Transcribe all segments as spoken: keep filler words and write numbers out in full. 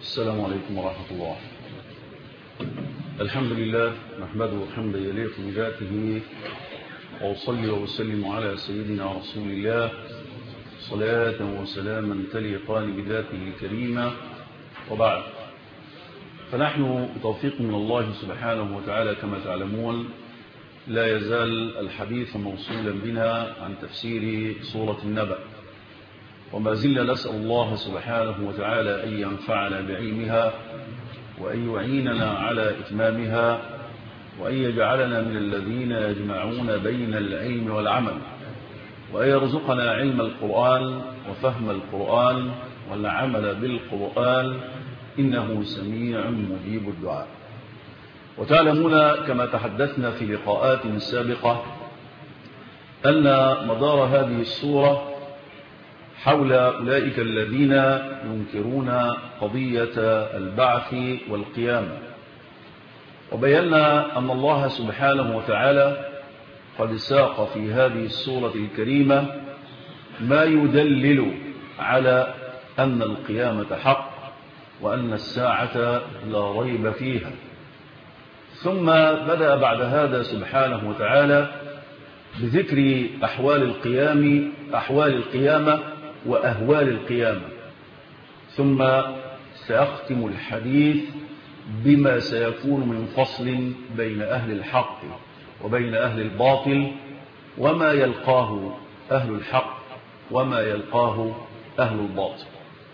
السلام عليكم ورحمة الله. الحمد لله نحمده حمدا يليق بذاته، وأصلي وأسلم على سيدنا رسول الله صلاة وسلاما تليقان بذاته الكريمة، وبعد. فنحن بتوفيق من الله سبحانه وتعالى كما تعلمون لا يزال الحديث موصولا بنا عن تفسير سورة النبأ، وما زلنا نسأل الله سبحانه وتعالى أن ينفعنا بعلمها، وأن يعيننا على إتمامها، وأن يجعلنا من الذين يجمعون بين العلم والعمل، وأن يرزقنا علم القرآن وفهم القرآن والعمل بالقرآن، إنه سميع مجيب الدعاء. وتعلمون كما تحدثنا في لقاءات سابقة أن مدار هذه السورة حول أولئك الذين ينكرون قضية البعث والقيامة، وبينا أن الله سبحانه وتعالى قد ساق في هذه السورة الكريمة ما يدلل على أن القيامة حق وأن الساعة لا ريب فيها. ثم بدأ بعد هذا سبحانه وتعالى بذكر أحوال القيام أحوال القيامة وأهوال القيامة، ثم سأختم الحديث بما سيكون من فصل بين أهل الحق وبين أهل الباطل، وما يلقاه أهل الحق وما يلقاه أهل الباطل.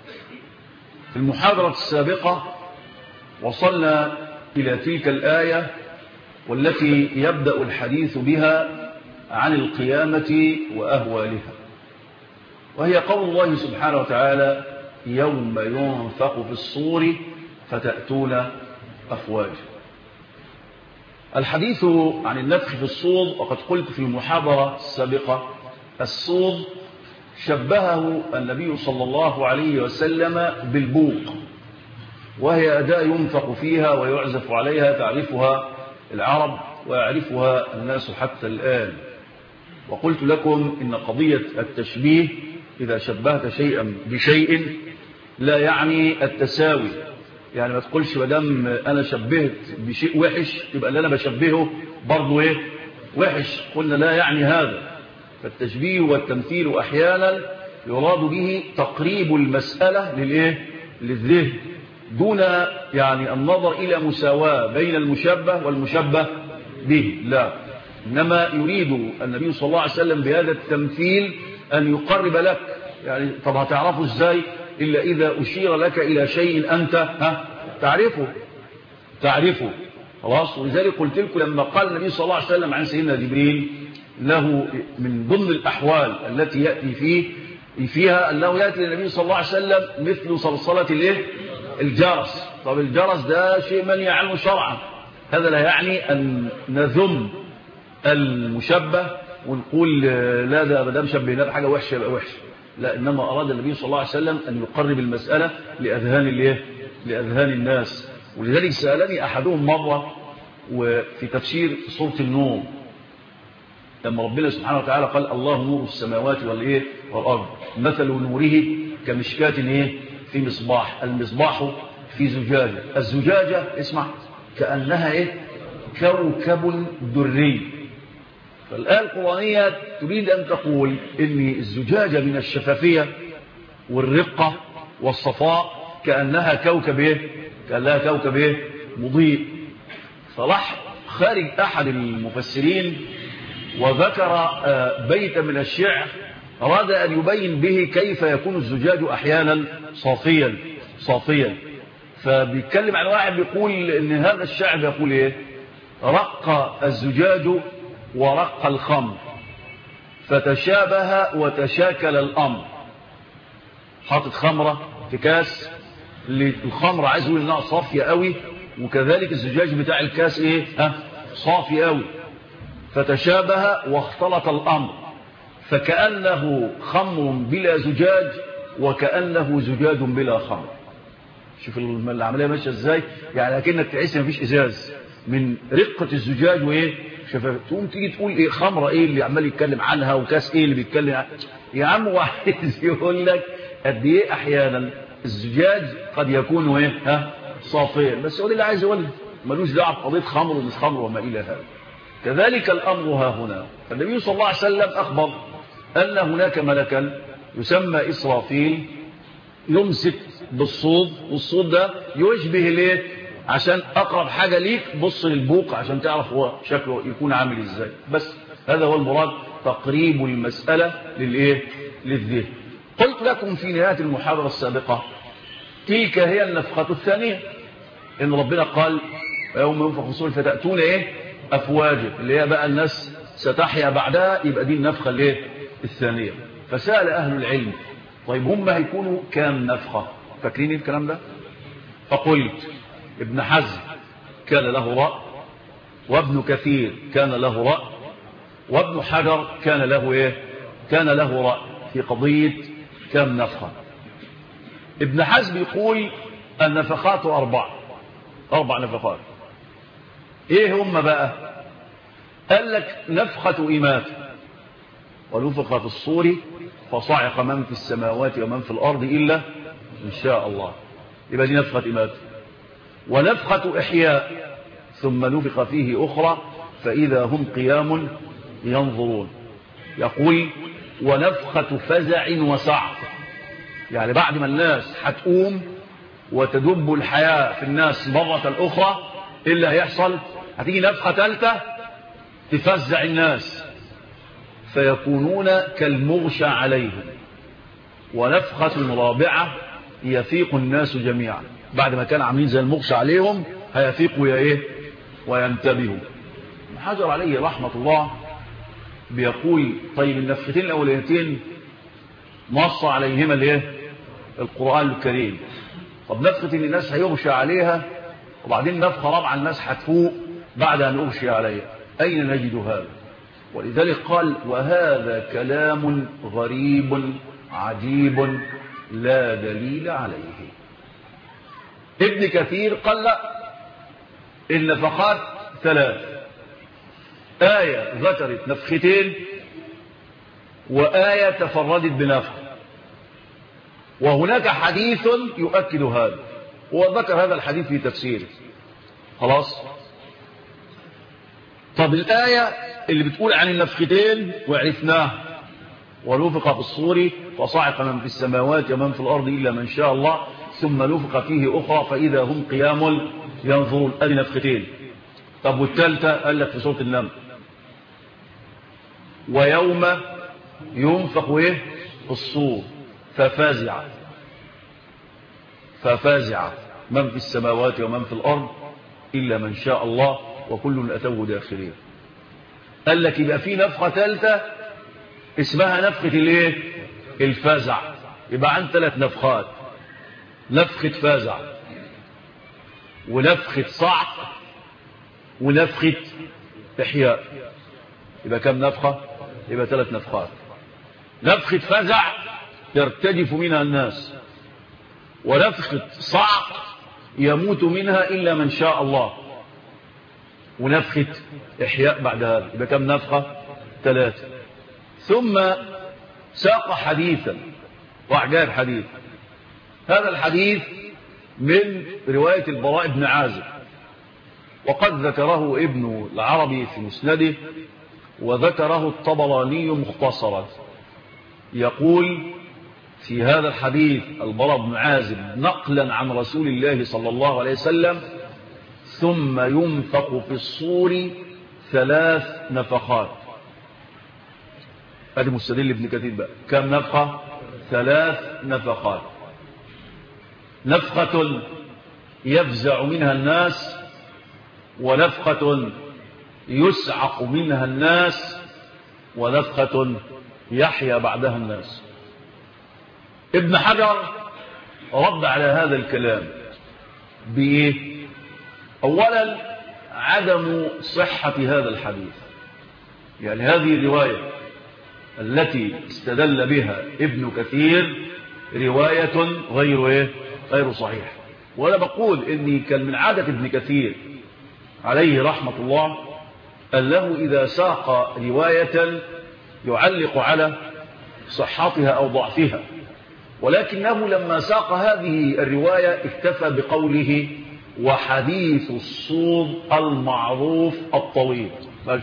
في المحاضرة السابقة وصلنا إلى تلك الآية والتي يبدأ الحديث بها عن القيامة وأهوالها، وهي قول الله سبحانه وتعالى: يوم ينفخ في الصور فتأتون أفواجا. الحديث عن النفخ في الصور، وقد قلت في المحاضرة السابقة الصور شبهه النبي صلى الله عليه وسلم بالبوق، وهي أداة ينفخ فيها ويعزف عليها، تعرفها العرب ويعرفها الناس حتى الآن. وقلت لكم إن قضية التشبيه إذا شبهت شيئا بشيء لا يعني التساوي، يعني ما تقولش مدام أنا شبهت بشيء وحش يبقى اللي أنا بشبهه برضو إيه وحش، قلنا لا يعني هذا. فالتشبيه والتمثيل أحيانا يراد به تقريب المسألة للإيه للذهن، دون يعني النظر إلى مساواة بين المشبه والمشبه به، لا، إنما يريد النبي صلى الله عليه وسلم بهذا التمثيل أن يقرب لك. يعني طب هتعرفه إزاي إلا إذا أشير لك إلى شيء أنت ها تعرفه تعرفه خلاص. ولذلك قلت لكم لما قال النبي صلى الله عليه وسلم عن سيدنا جبريل له من ضمن الأحوال التي يأتي فيه فيها أنه يأتي للنبي صلى الله عليه وسلم مثل صلصلة الايه الجرس. طب الجرس ده شيء منهي عنه شرعا، هذا لا يعني أن نذم المشبه ونقول لا ده ما دام شبهناه بحاجه وحشه يبقى وحش، لا، انما اراد النبي صلى الله عليه وسلم ان يقرب المساله لاذهان الايه لاذهان الناس. ولذلك سالني احدهم مره وفي تفسير سوره النور لما ربنا سبحانه وتعالى قال: الله نور السماوات والايه والارض مثل نوره كمشكاة ايه في مصباح، المصباح في زجاجه، الزجاجه اسمع كانها ايه كوكب دري. فالآية القرآنية تريد أن تقول إن الزجاجة من الشفافية والرقة والصفاء كأنها كوكب إيه؟ كأنها كوكب إيه؟ مضيء. فراح خارج أحد المفسرين وذكر بيتا من الشعر أراد أن يبين به كيف يكون الزجاج أحيانا صافيا صافيا فبيتكلم عن واحد بيقول إن هذا الشعر يقول إيه؟ رق الزجاج ورق الخمر فتشابه وتشاكل الأمر. حاطط خمرة في كاس، الخمرة عايز يقول انها صافية قوي، وكذلك الزجاج بتاع الكاس ايه ها صافي قوي، فتشابه واختلط الأمر، فكأنه خمر بلا زجاج وكأنه زجاج بلا خمر. شوف العملية ماشية ازاي، يعني لكنك تحس مفيش ازاز من رقة الزجاج وايه شفاف. تقوم تيجي تقول ايه خمرة ايه اللي عمال يتكلم عنها، وكاس ايه اللي بيتكلم عنها. يا عم واحد يقول لك قد ايه احيانا الزجاج قد يكون ايه ها صافيا، بس هو اللي عايز يقول ملوش دعوه بقضيه خمر ومش خمر وما الى هذا. كذلك الامر ها هنا. النبي صلى الله عليه وسلم اخبر ان هناك ملكا يسمى اسرافيل يمسك بالصوت، والصوت ده يشبه الايه عشان اقرب حاجه ليك بص للبوق عشان تعرف هو شكله يكون عامل ازاي. بس هذا هو المراد، تقريب المساله للايه للذهن. قلت لكم في نهايه المحاضره السابقه تلك هي النفخه الثانيه، ان ربنا قال يوم ينفخ في الصور فتاتون ايه افواجا، اللي هي بقى الناس ستحيا بعدها، يبقى دي النفخه الايه الثانيه. فسال اهل العلم طيب هم هيكونوا كام نفخه؟ فاكرين الكلام ده؟ فقلت ابن حزم كان له رأي، وابن كثير كان له رأي، وابن حجر كان له ايه كان له رأي في قضيه كم نفخه. ابن حزم يقول النفخات اربع اربع نفخات. ايه هم بقى؟ قال لك نفخه إماتة، ونفخ في الصور فصعق من في السماوات ومن في الارض الا ان شاء الله، يبقى دي نفخه إماتة. ونفخه إحياء، ثم نفخ فيه اخرى فاذا هم قيام ينظرون. يقول ونفخه فزع وصعق، يعني بعد ما الناس هتقوم وتدب الحياه في الناس مره اخرى ايه اللي هيحصل؟ هتيجي نفخه ثالثه تفزع الناس فيكونون كالمغشى عليهم. ونفخه رابعه يفيق الناس جميعا، بعد ما كانوا عاملين زي المغشى عليهم هيفيقوا يا ايه وينتبهوا. حجر عليه رحمه الله بيقول طيب النفختين الاوليتين نص عليهما الايه القرآن الكريم، طب نفخة ان الناس هيغشى عليها وبعدين نفخة رابعة الناس هتفوق بعد ان اغشي عليها، اين نجد هذا؟ ولذلك قال وهذا كلام غريب عجيب لا دليل عليه. ابن كثير قال لا، النفخات ثلاث، آية ذكرت نفختين وآية تفردت بنفخ، وهناك حديث يؤكد هذا، وذكر هذا الحديث في تفسيره. خلاص؟ طب الآية اللي بتقول عن النفختين وعرفناها، ونفخ في الصور فصعق من في السماوات ومن في الأرض إلا من شاء الله ثم نفخ فيه أخرى فإذا هم قيام ينظرون، أدي نفختين. طب والثالثة قال لك في سورة النمل ويوم ينفخ ايه في الصور ففازع ففازع من في السماوات ومن في الارض الا من شاء الله وكل اتوه داخلين. قال لك يبقى في نفخه ثالثه اسمها نفخه الايه الفزع، يبقى عن ثلاث نفخات، نفخه فزع ونفخه صعق ونفخه احياء. يبقى كم نفخه؟ يبقى ثلاث نفخات. نفخه فزع يرتجف منها الناس، ونفخه صعق يموت منها الا من شاء الله، ونفخه احياء بعد هذا. يبقى كم نفخه؟ ثلاثه. ثم ساق حديثا واعجاب حديث. هذا الحديث من روايه البراء بن عازب، وقد ذكره ابن العربي في مسنده، وذكره الطبراني مختصرا. يقول في هذا الحديث البراء بن عازب نقلا عن رسول الله صلى الله عليه وسلم ثم ينفخ في الصور ثلاث نفخات. هذا مستدل ابن كثير بقى. كم نفخة؟ ثلاث نفخات. نفخة يفزع منها الناس، ونفخة يسعق منها الناس، ونفخة يحيا بعدها الناس. ابن حجر رد على هذا الكلام بإيه؟ أولا عدم صحة هذا الحديث، يعني هذه الرواية التي استدل بها ابن كثير رواية غير إيه؟ غير صحيح. وأنا بقول إني كان من عادة ابن كثير عليه رحمة الله أنه إذا ساق رواية يعلق على صحتها أو ضعفها، ولكنه لما ساق هذه الرواية اكتفى بقوله وحديث الصوم المعروف الطويل.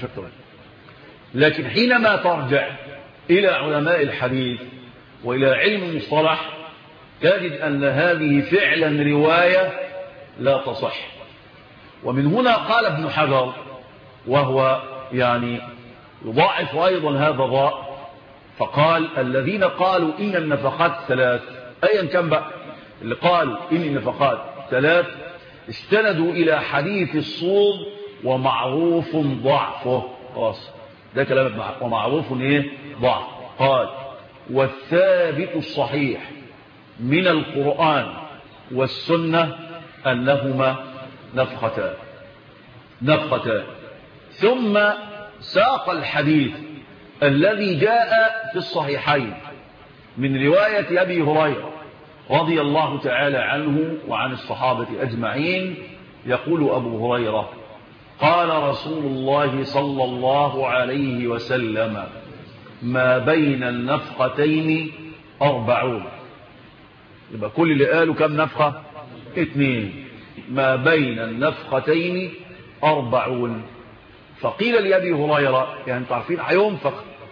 لكن حينما ترجع إلى علماء الحديث وإلى علم المصطلح تجد أن هذه فعلا رواية لا تصح. ومن هنا قال ابن حجر وهو يعني يضاعف أيضا هذا الراء فقال الذين قالوا إن النفقات ثلاث، أيا كان بقى اللي قالوا إن النفقات ثلاث استندوا إلى حديث الصوم ومعروف ضعفه. خلاص ده كلام ابن حجر، ومعروف ايه ضعف. قال والثابت الصحيح من القرآن والسنة أنهما نفختان نفختان ثم ساق الحديث الذي جاء في الصحيحين من رواية أبي هريرة رضي الله تعالى عنه وعن الصحابة أجمعين. يقول أبو هريرة قال رسول الله صلى الله عليه وسلم ما بين النفختين أربعون. يبقى كل اللي قالوا كم نفخة؟ اثنين. ما بين النفختين أربعون. فقيل لأبي هريرة يعني تعرفين هينفخ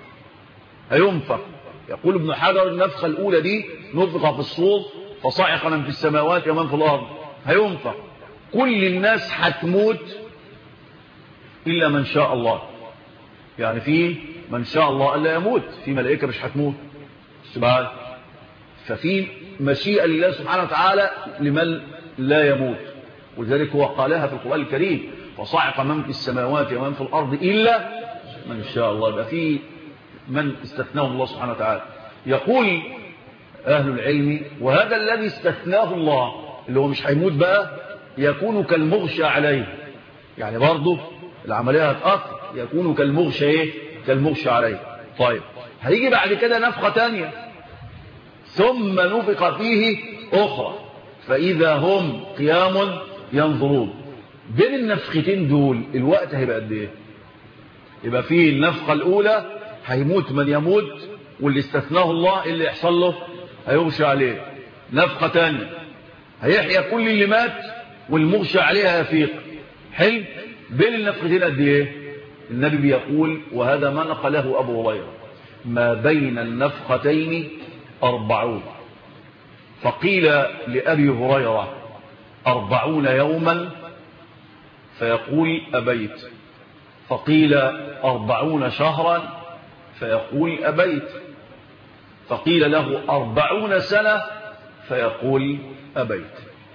هينفخ يقول ابن حجر النفخة الأولى دي نفخ في الصور فصعق من في السماوات ومن في الأرض. هينفخ كل الناس هتموت إلا من شاء الله. يعني في من شاء الله ألا يموت، في ملائكة مش هتموت سبحانه. ففي مشيئة لله سبحانه وتعالى لمن لا يموت، ولذلك هو قالها في القرآن الكريم فصعق من في السماوات ومن في الأرض إلا من شاء الله. يبقى في من استثناه الله سبحانه وتعالى. يقول أهل العلم وهذا الذي استثناه الله اللي هو مش هيموت بقى يكون كالمغشى عليه. يعني برضه العملية هتأثر يكون كالمغشى ايه كالمغشى عليه. طيب هيجي بعد كده نفخة تانية ثم نفخ فيه أخرى فإذا هم قيام ينظرون. بين النفختين دول الوقت هيبقى قد ايه؟ يبقى فيه النفخة الأولى هيموت من يموت واللي استثناه الله اللي يحصل له هيغشى عليه. نفخة تانية هيحيا كل اللي مات والمغشى عليه هيفيق. حلو. بين النفختين قد ايه؟ النبي بيقول وهذا ما نقله أبو هريرة ما بين النفختين أربعون. فقيل لأبي هريرة أربعون يوما فيقول أبيت. فقيل أربعون شهرا فيقول أبيت. فقيل له أربعون سنة فيقول أبيت.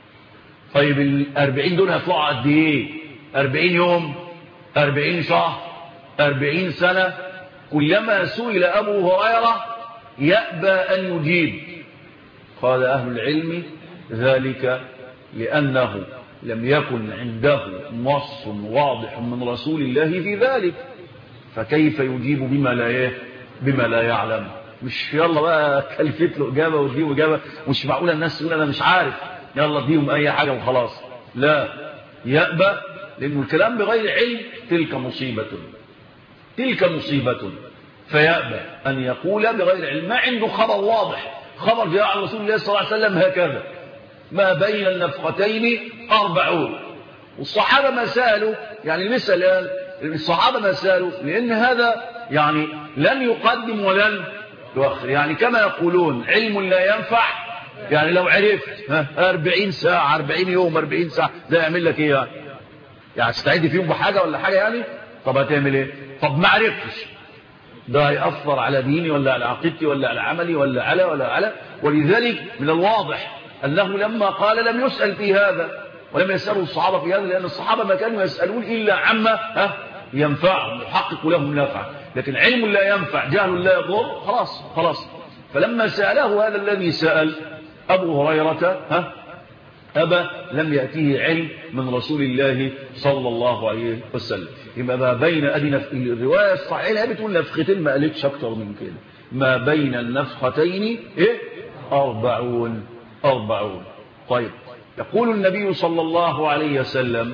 طيب الأربعين دول هيطلعوا قد ايه؟ أربعين يوم، أربعين شهر، أربعين سنة. كلما سئل أبو هريرة يأبى أن يجيب. قال أهل العلم ذلك لأنه لم يكن عنده نص واضح من رسول الله في ذلك فكيف يجيب بما لا بما لا يعلم. مش يلا بقى كلفت له إجابة وتجيب إجابة. مش معقولة الناس تقول أنا مش عارف يلا اديهم أي حاجة وخلاص. لا يأبى لأنه الكلام بغير علم تلك مصيبة تلك مصيبة فيأبى أن يقول بغير علم. ما عنده خبر واضح خبر جاء عن رسول الله صلى الله عليه وسلم هكذا ما بين النفختين أربعون. والصحابة ما سألوا يعني المثل الصحابة ما سألوا لأن هذا يعني لن يقدم ولن يؤخر. يعني كما يقولون علم لا ينفع. يعني لو عرفت أربعين ساعة أربعين يوم أربعين ساعة ده يعمل لك إيه يعني؟ يعني تستعد فيهم بحاجة ولا حاجة يعني؟ طب هتعمل إيه؟ طب ما عرفتش ده هيأثر على ديني ولا على عقيدتي ولا على عملي ولا على ولا على. ولذلك من الواضح أنه لما قال لم يسأل في هذا ولم يسألوا الصحابة في هذا لأن الصحابة ما كانوا يسألون إلا عما ها ينفعهم يحقق لهم نفع. لكن علم لا ينفع جهل لا يضر خلاص خلاص. فلما سأله هذا الذي سأل أبو هريرة ها أبى لم يأتيه علم من رسول الله صلى الله عليه وسلم. يبقى ما بين أدي نف... الرواية الصحيحة بتقول نفختين ما قالتش أكتر من كده. ما بين النفختين إيه أربعون أربعون. طيب يقول النبي صلى الله عليه وسلم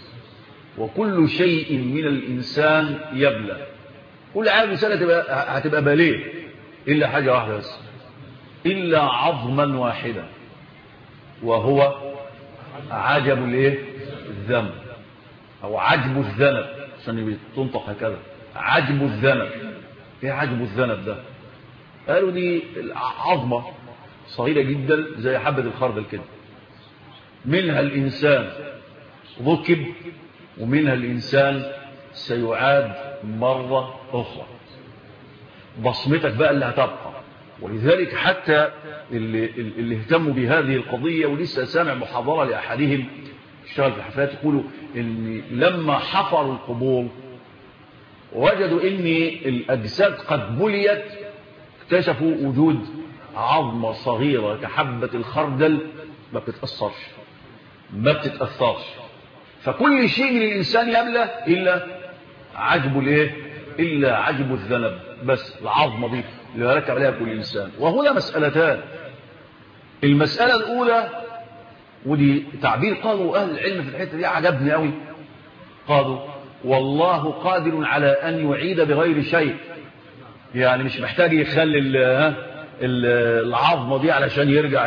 وكل شيء من الإنسان يبلى. كل عام سنة هتبقى باليه إلا حاجة واحدة بس إلا عظما واحدا وهو عجب الايه الذنب أو عجب الذنب عشان تنطق هكذا عجب الذنب. ايه عجب الذنب ده؟ قالوا دي عظمة صغيرة جدا زي حبة الخردل كده، منها الإنسان ركب ومنها الإنسان سيعاد مرة أخرى، بصمتك بقى اللي هتبقى. ولذلك حتى اللي, اللي اهتموا بهذه القضية ولسه سامع محاضرة لأحدهم اشتغل في الحفلات يقولوا إن لما حفروا القبور وجدوا إن الأجساد قد بليت اكتشفوا وجود عظمة صغيرة كحبة الخردل ما بتتأثرش ما بتتأثرش. فكل شيء من الإنسان يبلى إلا عجب الايه إلا عجب الذنب، بس العظمة دي اللي ركب عليها كل إنسان. وهنا مسألتان. المسألة الأولى ودي تعبير قالوا أهل العلم في الحتة دي عجبني قوي، قالوا والله قادر على أن يعيد بغير شيء، يعني مش محتاج يخلي العظمة دي علشان يرجع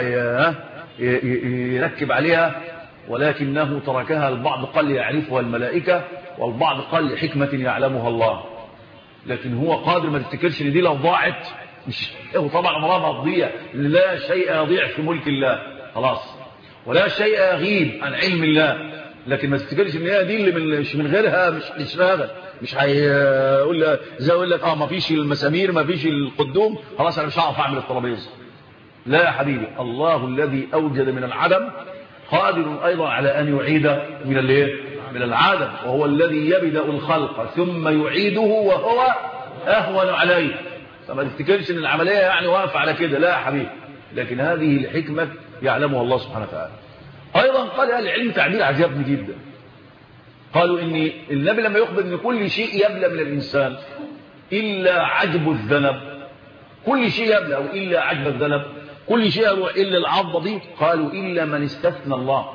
يركب عليها، ولكنه تركها. البعض قال يعرفها الملائكة والبعض قال لحكمة يعلمها الله، لكن هو قادر. ما تفتكرش ان دي لو ضاعت مش هو طبعا عمرها ما هتضيع، لا شيء يضيع في ملك الله خلاص، ولا شيء يغيب عن علم الله. لكن ما تفتكرش ان هي دي اللي من مش من غيرها مش هتشتغل، مش هيقول زي يقول لك اه ما فيش المسامير ما فيش القدوم خلاص انا مش هعرف اعمل الترابيزه. لا يا حبيبي، الله الذي اوجد من العدم قادر ايضا على ان يعيد من الايه من العدم، وهو الذي يبدأ الخلق ثم يعيده وهو اهون عليه. فما تفتكرش ان العمليه يعني واقفه على كده، لا يا حبيبي، لكن هذه الحكمه يعلمها الله سبحانه وتعالى. ايضا قال اهل العلم تعبير عجبني جدا، قالوا ان النبي لما يخبر ان كل شيء يبلى من الانسان الا عجب الذنب، كل شيء يبلى او الا عجب الذنب، كل شيء يروح الا العضه دي، قالوا الا من استثنى الله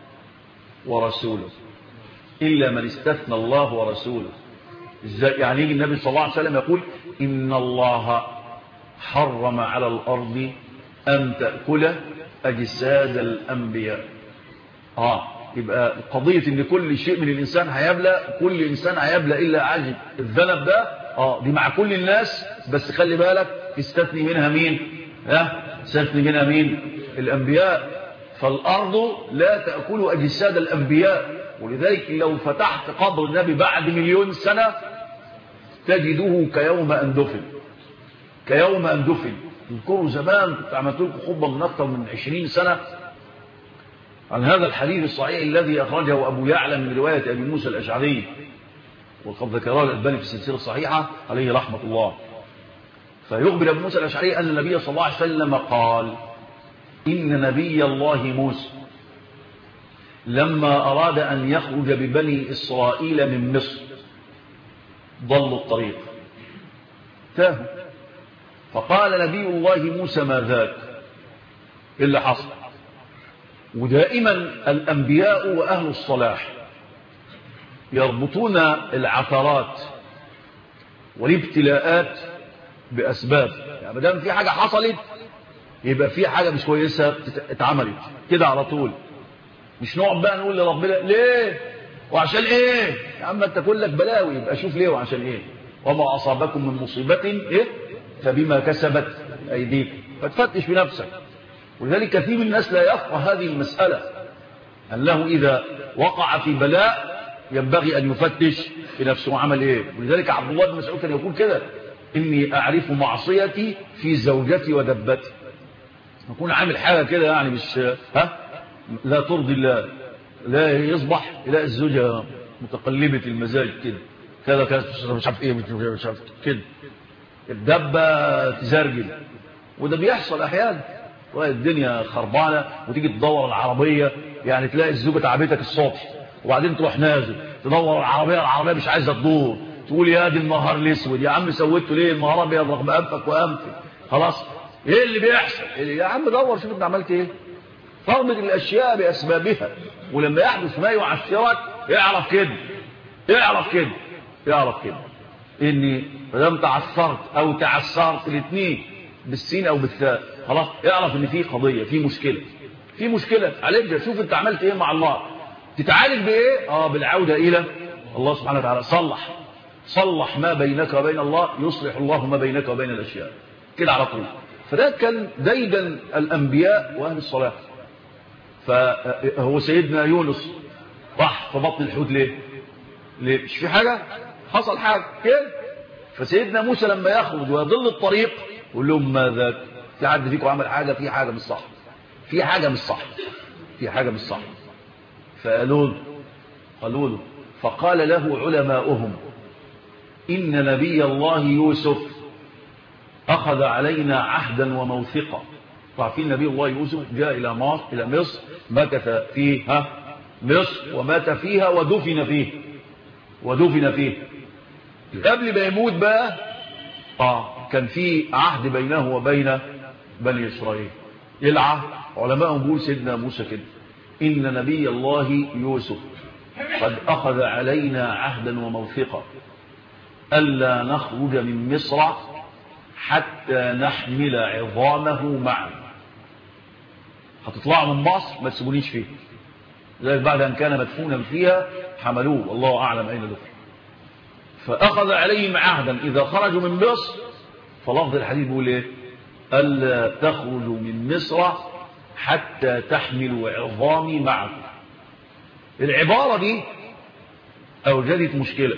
ورسوله، الا من استثنى الله ورسوله. ازاي يعني؟ يجي النبي صلى الله عليه وسلم يقول ان الله حرم على الارض ان تاكل اجساد الانبياء. اه يبقى قضيه ان كل شيء من الانسان هيبلى، كل انسان هيبلى الا عجب الذنب ده، اه دي مع كل الناس، بس خلي بالك تستثني منها مين؟ ها تستثني منها مين؟ الانبياء. فالارض لا تاكل اجساد الانبياء، ولذلك لو فتحت قبر النبي بعد مليون سنه تجده كيوم ان دفن، كيوم ان دفن. تذكروا زمان كنت عملت لكم خطبه من اكثر من عشرين سنه عن هذا الحديث الصحيح الذي اخرجه ابو يعلى من روايه ابي موسى الاشعري، وقد ذكره الالباني في السلسله الصحيحه عليه رحمه الله. فيخبر ابو موسى الاشعري ان النبي صلى الله عليه وسلم قال ان نبي الله موسى لما اراد ان يخرج ببني اسرائيل من مصر ضلوا الطريق تاهوا، فقال نبي الله موسى ما ذاك؟ ايه اللي حصل؟ ودائما الانبياء واهل الصلاح يربطون العثرات والابتلاءات باسباب، يعني ما دام في حاجه حصلت يبقى في حاجه مش كويسه اتعملت كده على طول. مش نقعد بقى نقول لربنا ليه وعشان ايه يا عم، انت كلك بلاوي، يبقى شوف ليه وعشان ايه. وما اصابكم من مصيبه ايه فبما كسبت ايديكم، فتفتش بنفسك. ولذلك كثير من الناس لا يفقه هذه المساله، انه اذا وقع في بلاء ينبغي ان يفتش بنفسه وعمل ايه. ولذلك عبد الله بن مسعود كان يقول كده اني اعرف معصيتي في زوجتي ودبتي. يكون عامل حاجه كده يعني مش ها لا ترضي الله، لا يصبح يلاقي الزوجه متقلبه المزاج كده كذا كذا مش عارف ايه مش عارف كده، الدبه تزرجل. وده بيحصل احيانا، الدنيا خربانه وتيجي تدور العربيه، يعني تلاقي الزوجه تعبتك الصبح وبعدين تروح نازل تدور العربيه، العربيه مش عايزه تدور، تقول يا دي النهار الاسود يا عم سويته ليه النهار ابيض رغم انفك وانفك خلاص. ايه اللي بيحصل؟ يا عم دور شوف انت عملت ايه. فرض الاشياء باسبابها، ولما يحدث ما يعثرك اعرف كده اعرف كده اعرف كده اني لم تعثرت او تعثرت الاثنين بالسين او بالثاء خلاص اعرف ان في قضيه، في مشكله، في مشكله عالجها. شوف انت عملت ايه مع الله، تتعالج بايه؟ اه بالعوده الى الله سبحانه وتعالى. صلح صلح ما بينك وبين الله يصلح الله ما بينك وبين الاشياء كده على طول. فده كان ديدا الانبياء واهل الصلاح. فهو سيدنا يونس راح في بطن الحوت ليه؟ ليه؟ مش في حاجه، حصل حاجه كده. فسيدنا موسى لما يخرج ويضل الطريق يقول لهم ماذا؟ في حد فيكم عمل حاجه؟ في حاجه مش صح، في حاجه مش صح، في حاجه مش صح. فقالوا له قالوا له فقال له علماؤهم إن نبي الله يوسف أخذ علينا عهدا وموثقا. عارفين نبي الله يوسف جاء إلى مصر إلى مصر، مكث فيها مصر ومات فيها ودفن فيه ودفن فيه قبل ما يموت بقى آه كان في عهد بينه وبين بني إسرائيل. يلعى علماء بيقول سيدنا موسى كده إن نبي الله يوسف قد أخذ علينا عهدا وموثقا ألا نخرج من مصر حتى نحمل عظامه معنا. هتطلعوا من مصر ما تسيبونيش فيه، لذلك بعد أن كان مدفونا فيها حملوه والله أعلم أين دفن. فأخذ عليهم عهدا إذا خرجوا من مصر، فلفظ الحديث بيقول إيه؟ ألا تخرجوا من مصر حتى تحملوا عظامي معكم. العبارة دي أوجدت مشكلة.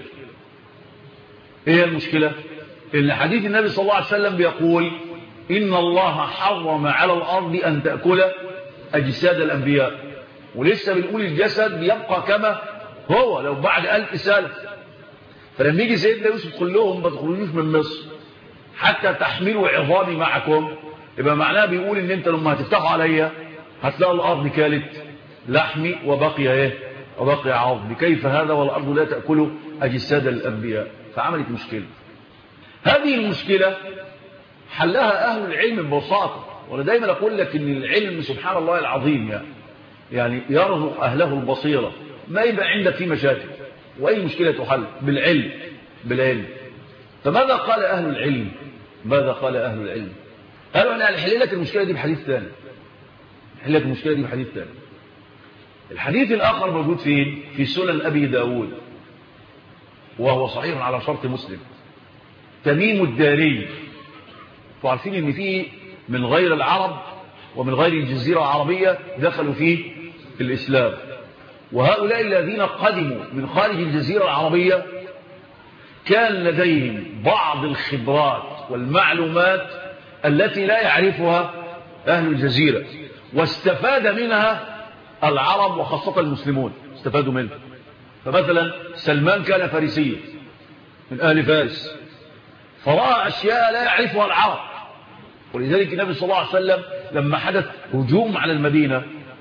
ايه المشكلة؟ ان حديث النبي صلى الله عليه وسلم بيقول ان الله حرم على الارض ان تأكل اجساد الانبياء، ولسه بنقول الجسد بيبقى كما هو لو بعد ألف سنة. فلما يجي سيدنا يوسف يقول لهم ما تخرجوش من مصر حتى تحملوا عظامي معكم، يبقى معناه بيقول ان انت لما هتفتحوا عليا هتلاقوا الارض كالت لحمي وبقي ايه؟ وبقي عظمي. كيف هذا والارض لا تأكل اجساد الانبياء؟ فعملت مشكلة. هذه المشكلة حلها أهل العلم ببساطة. وأنا دايما أقول لك إن العلم سبحان الله العظيم يعني يعني يرزق أهله البصيرة، ما يبقى عندك فيه مشاكل وأي مشكلة تحل بالعلم بالعلم. فماذا قال أهل العلم؟ ماذا قال أهل العلم؟ قالوا أنا هنحل لك المشكلة دي بحديث ثاني. نحل لك المشكلة دي بحديث ثاني. الحديث الآخر موجود فين؟ في سنن أبي داود وهو صحيح على شرط مسلم. تميم الداري، وعارفين ان فيه من غير العرب ومن غير الجزيرة العربية دخلوا فيه الإسلام، وهؤلاء الذين قدموا من خارج الجزيرة العربية كان لديهم بعض الخبرات والمعلومات التي لا يعرفها أهل الجزيرة، واستفاد منها العرب وخاصة المسلمون استفادوا منها. فمثلا سلمان كان فارسيا من أهل فارس، فرأى أشياء لا يعرفها العرب، ولذلك النبي صلى الله عليه وسلم لما حدث هجوم على المدينة،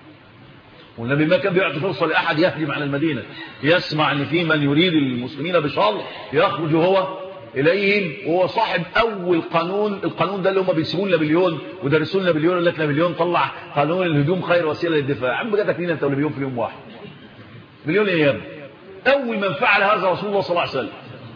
والنبي ما كان بيعطي فرصة لأحد يهجم على المدينة، يسمع أن في من يريد المسلمين بشر يخرج هو إليهم، وهو صاحب أول قانون. القانون ده اللي هم بيسموه نابليون ودرسوا لنا نابليون، لك نابليون طلع قانون الهجوم خير وسيلة للدفاع. عم بجاتك مين أنت ونابليون في اليوم واحد؟ مليون أيام. أول من فعل هذا رسول الله صلى الله عليه وسلم،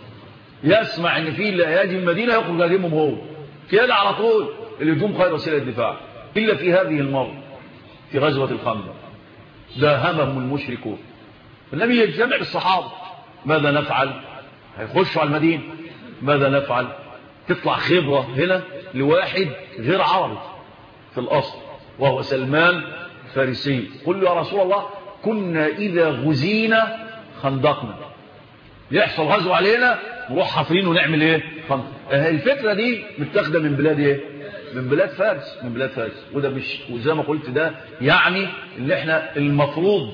يسمع ان في اللي هيهاجم المدينه يخرج هاجمهم هو كده على طول. الهجوم خير وسيله الدفاع. الا في هذه المره في غزوه الخندق داهمهم المشركون، النبي يجتمع بالصحابه، ماذا نفعل؟ هيخشوا على المدينه، ماذا نفعل؟ تطلع خبره هنا لواحد غير عربي في الاصل وهو سلمان فارسي. قل له يا رسول الله كنا اذا غزينا خندقنا، يحصل غزو علينا نروح حافرين ونعمل ايه؟ خندق. الفكره دي متاخده من بلاد ايه؟ من بلاد فارس، من بلاد فارس. وده مش، وزي ما قلت ده يعني ان احنا المفروض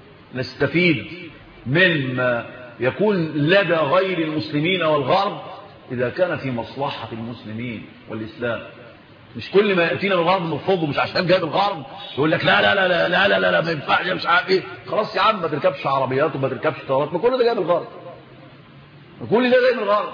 نستفيد مما يكون لدى غير المسلمين والغرب اذا كان في مصلحه المسلمين والاسلام. مش كل ما ياتينا من الغرب نرفضه، مش عشان جاي من الغرب يقول لك لا لا لا لا لا لا لا, لا ما ينفعش مش عارف ايه. خلاص يا عم ما تركبش عربيات وما تركبش طيارات، ما كل ده جاي من الغرب، كل ده جاي من الغرب.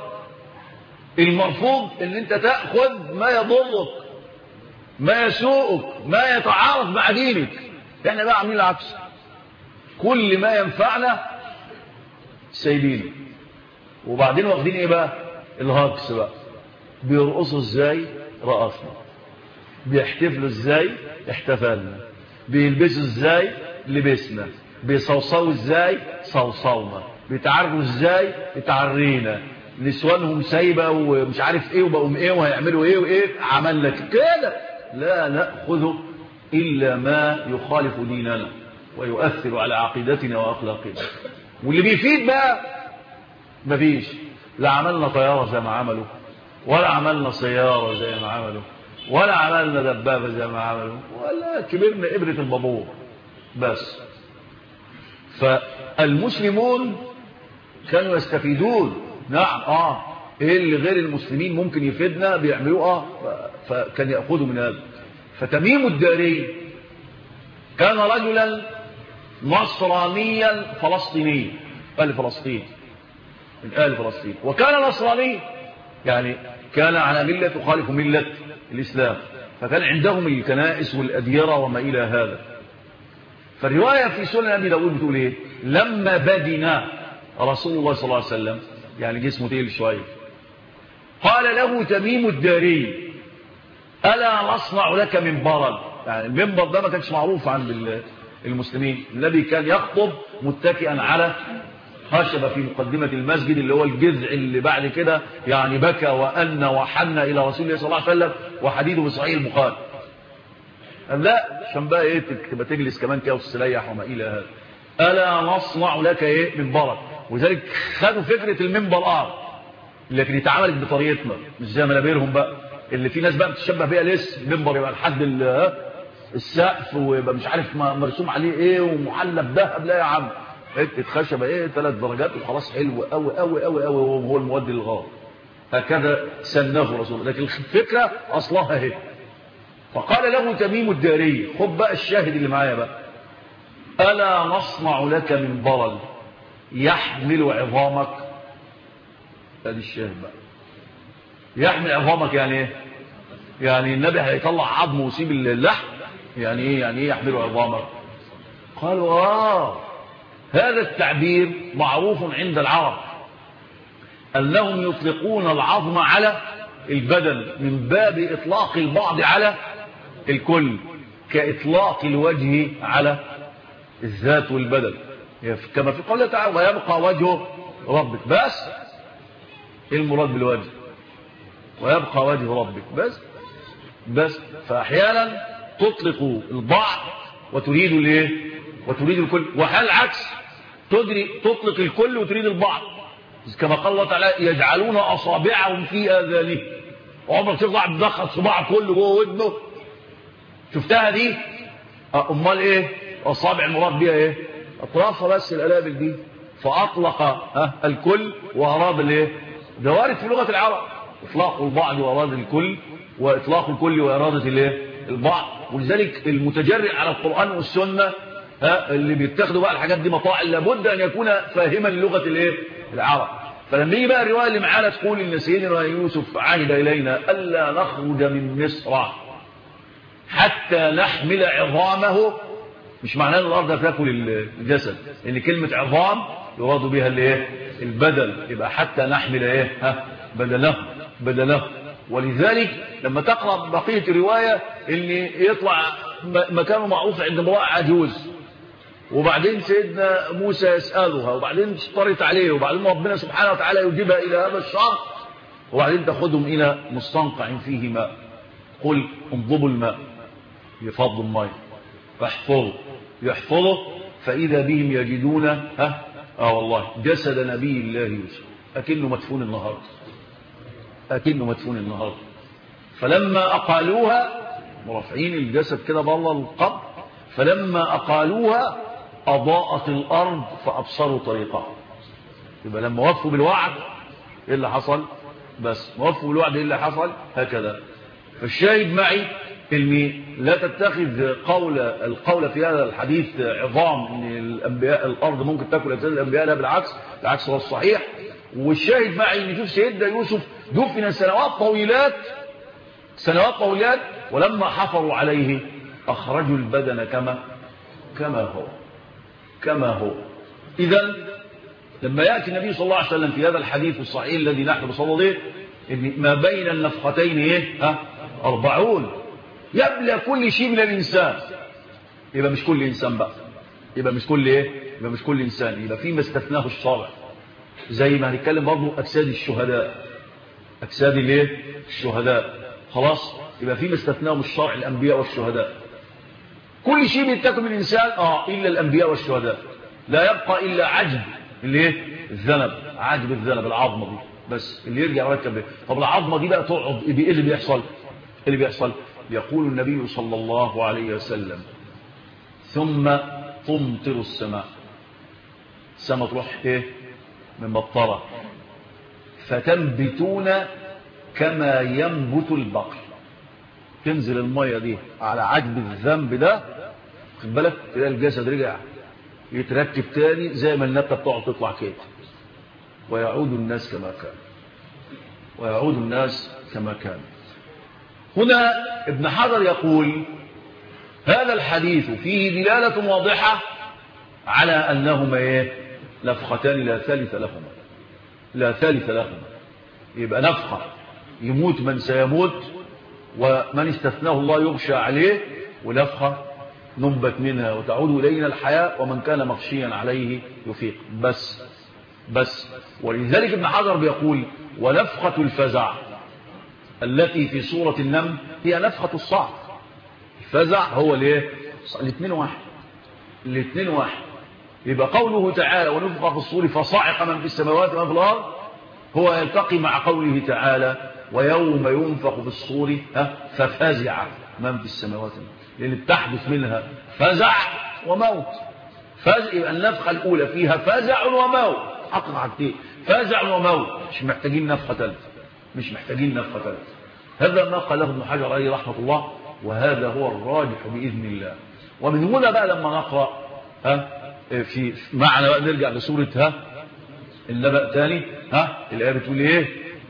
المرفوض ان انت تاخذ ما يضرك، ما يسوءك، ما يتعارض مع دينك. احنا بقى عاملين العكس، كل ما ينفعنا سايبينه، وبعدين واخدين ايه بقى؟ الهجس بقى. بيرقصوا ازاي؟ رقصنا. بيحتفلوا ازاي؟ احتفلنا. بيلبسوا ازاي؟ لبسنا. بيصوصوا ازاي؟ صوصونا. بيتعروا ازاي؟ اتعرينا. نسوانهم سايبه ومش عارف ايه وبقوا ايه وهيعملوا ايه وايه، عملنا كده. لا ناخذ الا ما يخالف ديننا ويؤثر على عقيدتنا واخلاقنا. واللي بيفيد بقى مفيش. لا عملنا طياره زي ما عملوا، ولا عملنا سياره زي ما عملوا، ولا عملنا دبابه زي ما عملوا، ولا كبرنا ابره البابور بس. فالمسلمون كانوا يستفيدون. نعم اه ايه اللي غير المسلمين ممكن يفيدنا بيعملوه اه فكان ياخذوا من هذا. فتميم الداري كان رجلا نصرانيا فلسطينيا، اهل فلسطين، من اهل فلسطين، وكان نصرانيا يعني كان على مله تخالف مله الاسلام، فكان عندهم الكنائس والاديره وما الى هذا. فالروايه في سنن ابي داود بتقول ايه؟ لما بدنا رسول الله صلى الله عليه وسلم، يعني جسمه تقيل شويه، قال له تميم الداري الا نصنع لك منبرا. يعني المنبر ده ما كانش معروف عند المسلمين. النبي كان يخطب متكئا على خشبه في مقدمه المسجد، اللي هو الجذع اللي بعد كده يعني بكى وأن وحن الى رسول الله صلى الله عليه وسلم، وحديثه بصحيح البخاري. لا عشان بقى ايه تبقى تجلس كمان كده وتستريح وما الى هذا. الا نصنع لك ايه منبرا. وذلك خدوا فكره المنبر اه لكن اتعملت بطريقتنا مش زي منابرهم بقى اللي في ناس بقى بتشبه بيها لسه. المنبر يبقى لحد السقف ويبقى مش عارف مرسوم عليه ايه ومحلى بذهب. لا يا عم، حته خشبه ايه ثلاث درجات وخلاص، حلو قوي قوي قوي قوي، وهو المودي للغار. هكذا سنه رسول الله. لكن الفكره اصلها اهي. فقال له تميم الداري، خد بقى الشاهد اللي معايا بقى، الا نصنع لك منبرا يحمل عظامك. ادي الشاهد بقى. يحمل عظامك يعني ايه؟ يعني النبي هيطلع عظمه ويسيب اللحم؟ يعني ايه يعني ايه يحمل عظامك؟ قالوا اه هذا التعبير معروف عند العرب انهم يطلقون العظم على البدن من باب اطلاق البعض على الكل، كاطلاق الوجه على الذات والبدن، كما في قوله تعالى ويبقى وجه ربك. بس ايه المراد بالوجه؟ ويبقى وجه ربك بس. بس فاحيانا تطلق البعض وتريد الايه وتريد الكل، وحال العكس تدري تطلق الكل وتريد البعض، كما قال الله تعالى يجعلون اصابعهم في اذانهم. عمرك تطلع تدخل صباعك كله جوه ودنه؟ شفتها دي؟ امال ايه اصابع المراد بيها ايه؟ اطرافها بس الالابل دي. فاطلق ها الكل واراد الايه؟ ده وارد في لغه العرب، اطلاق البعض واراد الكل، واطلاق الكل واراده الايه؟ البعض. ولذلك المتجرئ على القران والسنه ها اللي بيتاخدوا بقى الحاجات دي مطاعل لابد ان يكون فاهما للغه الايه؟ العرب. فلما يجي بقى الروايه اللي معانا تقول ان سيدنا يوسف عهد الينا الا نخرج من مصر حتى نحمل عظامه، مش معناه ان الارض تاكل الجسد، لان كلمه عظام يراد بها الايه؟ البدن، يبقى حتى نحمل ايه؟ ها بدنه بدنه. ولذلك لما تقرا بقيه الروايه ان يطلع مكانه معروف عند امراه عجوز، وبعدين سيدنا موسى يسالها، وبعدين اشترط عليه، وبعدين ربنا سبحانه وتعالى يجيبها الى هذا الشرط، وبعدين تاخذهم الى مستنقع فيه ماء، قل انضبوا الماء، يفضوا الماء فاحفظوا يحفظوا فاذا بهم يجدون ها اه والله جسد نبي الله يوسف اكنه مدفون النهارده، اكنه مدفون النهارده. فلما اقالوها مرفعين الجسد كده بره القبر، فلما اقالوها اضاءت الارض فابصروا طريقها. يبقى لما وقفوا بالوعد ايه اللي حصل؟ بس وقفوا بالوعد ايه اللي حصل؟ هكذا. فالشاهد معي اني لا تتخذ قول القول في هذا الحديث عظام ان الانبياء الارض ممكن تاكل اجساد الانبياء، لا بالعكس، العكس هو الصحيح. والشاهد معي ان شوف سيدنا يوسف دفن سنوات طويلات سنوات طويلات ولما حفروا عليه اخرجوا البدن كما كما هو كما هو. اذا لما ياتي النبي صلى الله عليه وسلم في هذا الحديث الصحيح الذي نحن بصدده ان ما بين النفختين ايه ها أربعون، يبلى كل شيء من الإنسان. يبقى مش كل إنسان بقى، يبقى مش كل إيه، يبقى مش كل إنسان، يبقى فيما استثناه الشرع. زي ما هنتكلم برضه أجساد الشهداء، أجساد الإيه؟ الشهداء. خلاص، يبقى فيما استثناه الشرع الأنبياء والشهداء. كل شيء بيتاكل من الإنسان آه إلا الأنبياء والشهداء. لا يبقى إلا عجب الإيه؟ الذنب، عجب الذنب، العظمة دي بس اللي يرجع يركب به. طب العظمة دي بقى تقعد إيه اللي بيحصل؟ إيه اللي بيحصل؟ يقول النبي صلى الله عليه وسلم: ثم تمطر السماء. السماء تروح إيه؟ من مطرة، فتنبتون كما ينبت البقر. تنزل المية دي على عجب الذنب ده، خد بالك، تلاقي الجسد رجع يتركب تاني زي ما النبتة بتقعد تطلع كده، ويعود الناس كما كان، ويعود الناس كما كان. هنا ابن حجر يقول: هذا الحديث فيه دلالة واضحة على أنهما إيه؟ نفختان لا ثالث لهما، لا ثالث لهما. يبقى نفخة يموت من سيموت ومن استثناه الله يغشى عليه، ونفخة ننبت منها وتعود إلينا الحياة ومن كان مغشيا عليه يفيق. بس بس ولذلك ابن حجر بيقول: ونفخة الفزع التي في سورة النمل هي نفخة الصعق. الفزع هو الايه؟ الاثنين واحد، الاثنين واحد. يبقى قوله تعالى: ونفخ في الصور فصعق من في السماوات ومن في الأرض، هو يلتقي مع قوله تعالى: ويوم ينفخ في الصور ففزع من في السماوات، لأن بتحدث منها فزع وموت. فزع، يبقى النفخة الأولى فيها فزع وموت، حقق حاجتين: فزع وموت. مش محتاجين نفخة ثالثة، مش محتاجين نفخة ثالثة. هذا ما قاله ابن حجر عليه رحمة الله، وهذا هو الراجح بإذن الله. ومن هنا بقى لما نقرأ ها في معنى بقى نرجع لسورة ها النبأ تاني. ها الآية بتقول ايه؟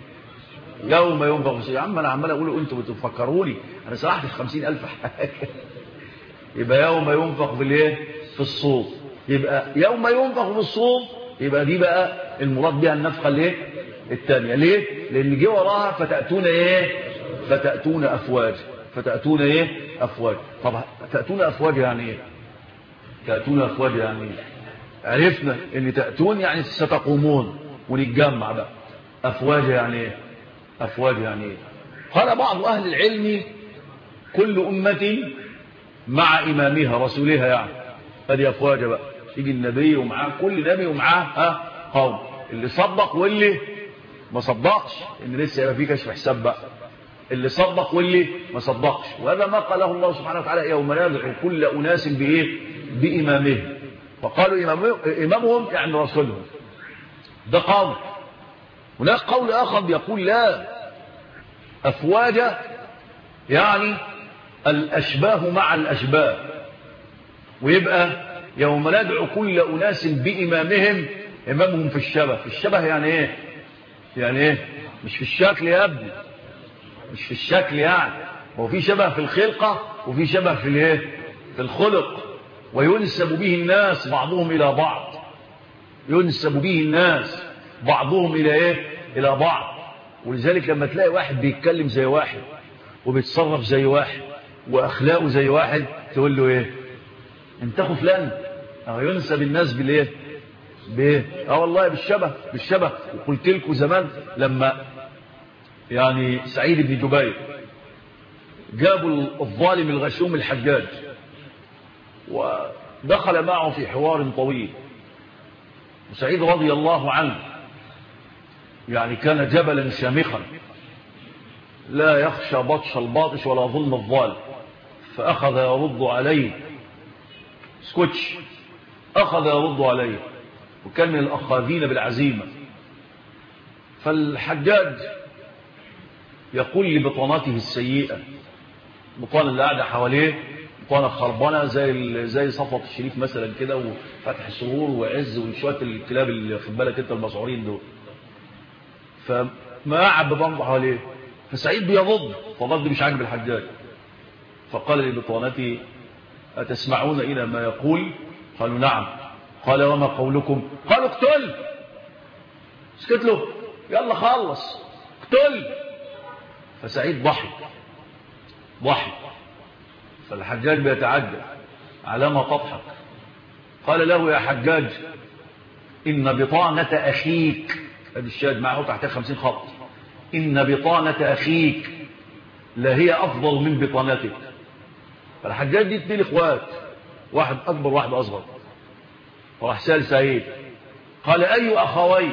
يوم ينفخ. يا عم انا عمال اقول انتوا بتفكروني، انا سرحت في خمسين ألف حاجة. يبقى يوم ينفخ في الايه؟ في الصور. يبقى يوم ينفخ في الصور، يبقى دي بقى المراد بها النفخة الايه؟ الثانية. ليه؟ لان جه وراها فتأتون ايه؟ فتأتون افواج. فتأتون ايه؟ افواج. طب تأتون افواج يعني ايه؟ تأتون افواج يعني ايه؟ عرفنا ان تأتون يعني ستقومون ونتجمع بقى. افواج يعني ايه؟ افواج يعني ايه؟ قال بعض اهل العلم: كل امة مع امامها رسولها، يعني ادي افواج بقى. يجي النبي ومعاه كل نبي ومعاه ها قوم، اللي صدق واللي ما صدقش، ان لسه يبقى في كشف حساب بقى. اللي صدق واللي ما صدقش. وهذا ما قاله الله سبحانه وتعالى: يوم ندعو كل اناس بايه؟ بامامهم. فقالوا امامهم يعني رسولهم. ده قول. هناك قول اخر بيقول: لا، افواجا يعني الاشباه مع الاشباه. ويبقى يوم ندعو كل اناس بامامهم، امامهم في الشبه. في الشبه يعني ايه؟ يعني ايه؟ مش في الشكل يا ابني، مش في الشكل يعني. هو في شبه في الخلقة وفي شبه في الايه؟ في الخلق. وينسب به الناس بعضهم الى بعض، ينسب به الناس بعضهم الى ايه؟ الى بعض. ولذلك لما تلاقي واحد بيتكلم زي واحد وبيتصرف زي واحد واخلاقه زي واحد، تقول له ايه؟ انت اخو فلان. اه ينسب الناس بالايه؟ بايه؟ اه والله بالشبه، بالشبه. وقلت لكم زمان لما يعني سعيد بن جبير جابوا الظالم الغشوم الحجاج، ودخل معه في حوار طويل. وسعيد رضي الله عنه يعني كان جبلا شامخا لا يخشى بطش الباطش ولا ظلم الظالم، فأخذ يرد عليه سكوتش، أخذ يرد عليه، وكان من الأخاذين بالعزيمة. فالحجاج يقول لبطانته السيئة، بطانة اللي قاعدة حواليه بطانة خربانة زي زي صفوة الشريف مثلا كده، وفتح سرور وعز وشوية الكلاب اللي خد بالك انت المسعورين دول، فما قعد بطانته حواليه. فسعيد بيضد، فضد مش عاجب الحجاج، فقال لبطانته: أتسمعون إلى ما يقول؟ قالوا: نعم. قال: وما قولكم؟ قالوا: اقتل. اسكت له، يلا خلص، اقتل. فسعيد ضحك ضحك فالحجاج بيتعجب على ما تضحك. قال له يا حجاج إن بطانة أخيك، هذه الشاهد معه تحت خمسين خط، إن بطانة أخيك لهي أفضل من بطانتك. فالحجاج دي اتنين اخوات، واحد أكبر واحد أصغر. وراح سأل سعيد قال أي أخوي،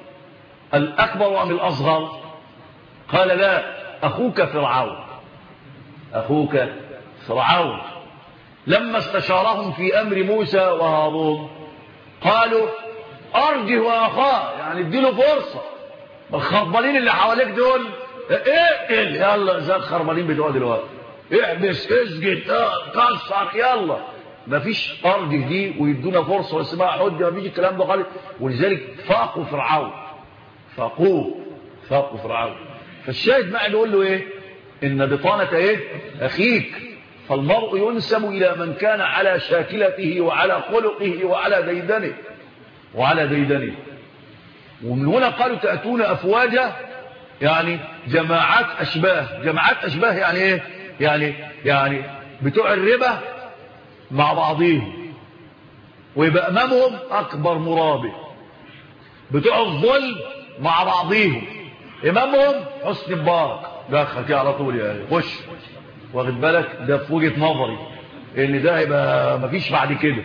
الأكبر أم الأصغر؟ قال لا، أخوك فرعون، أخوك فرعون. لما استشارهم في أمر موسى وهارون قالوا أرجه وأخاه، يعني اديله فرصة. الخربانين اللي حواليك دول ايه ايه يلا زي الخربانين بتوع دلوقتي، احبس اسجد اه كسر يلا، مفيش أرجه دي ويدونا فرصة واسمها حجة، مفيش الكلام ده خالص. ولذلك فاقوا فرعون، فاقوه فاقوا فرعون. فالشاهد معي يقول له ايه؟ إن بطانة ايه؟ أخيك. فالمرء ينسب إلى من كان على شاكلته وعلى خلقه وعلى ديدنه وعلى ديدنه. ومن هنا قالوا تأتون أفواجا، يعني جماعات أشباه. جماعات أشباه يعني ايه؟ يعني يعني بتوع الربا مع بعضهم ويبقى أمامهم أكبر مرابي، بتوع الظلم مع بعضهم إمامهم حسن مبارك. دخل كده على طول يعني خش، واخد بالك؟ ده في وجهة نظري ان ده يبقى مفيش بعد كده.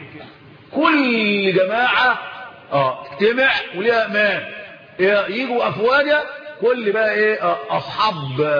كل جماعة اه تجتمع وليها امان، يجوا افواجا، كل بقى ايه آه اصحاب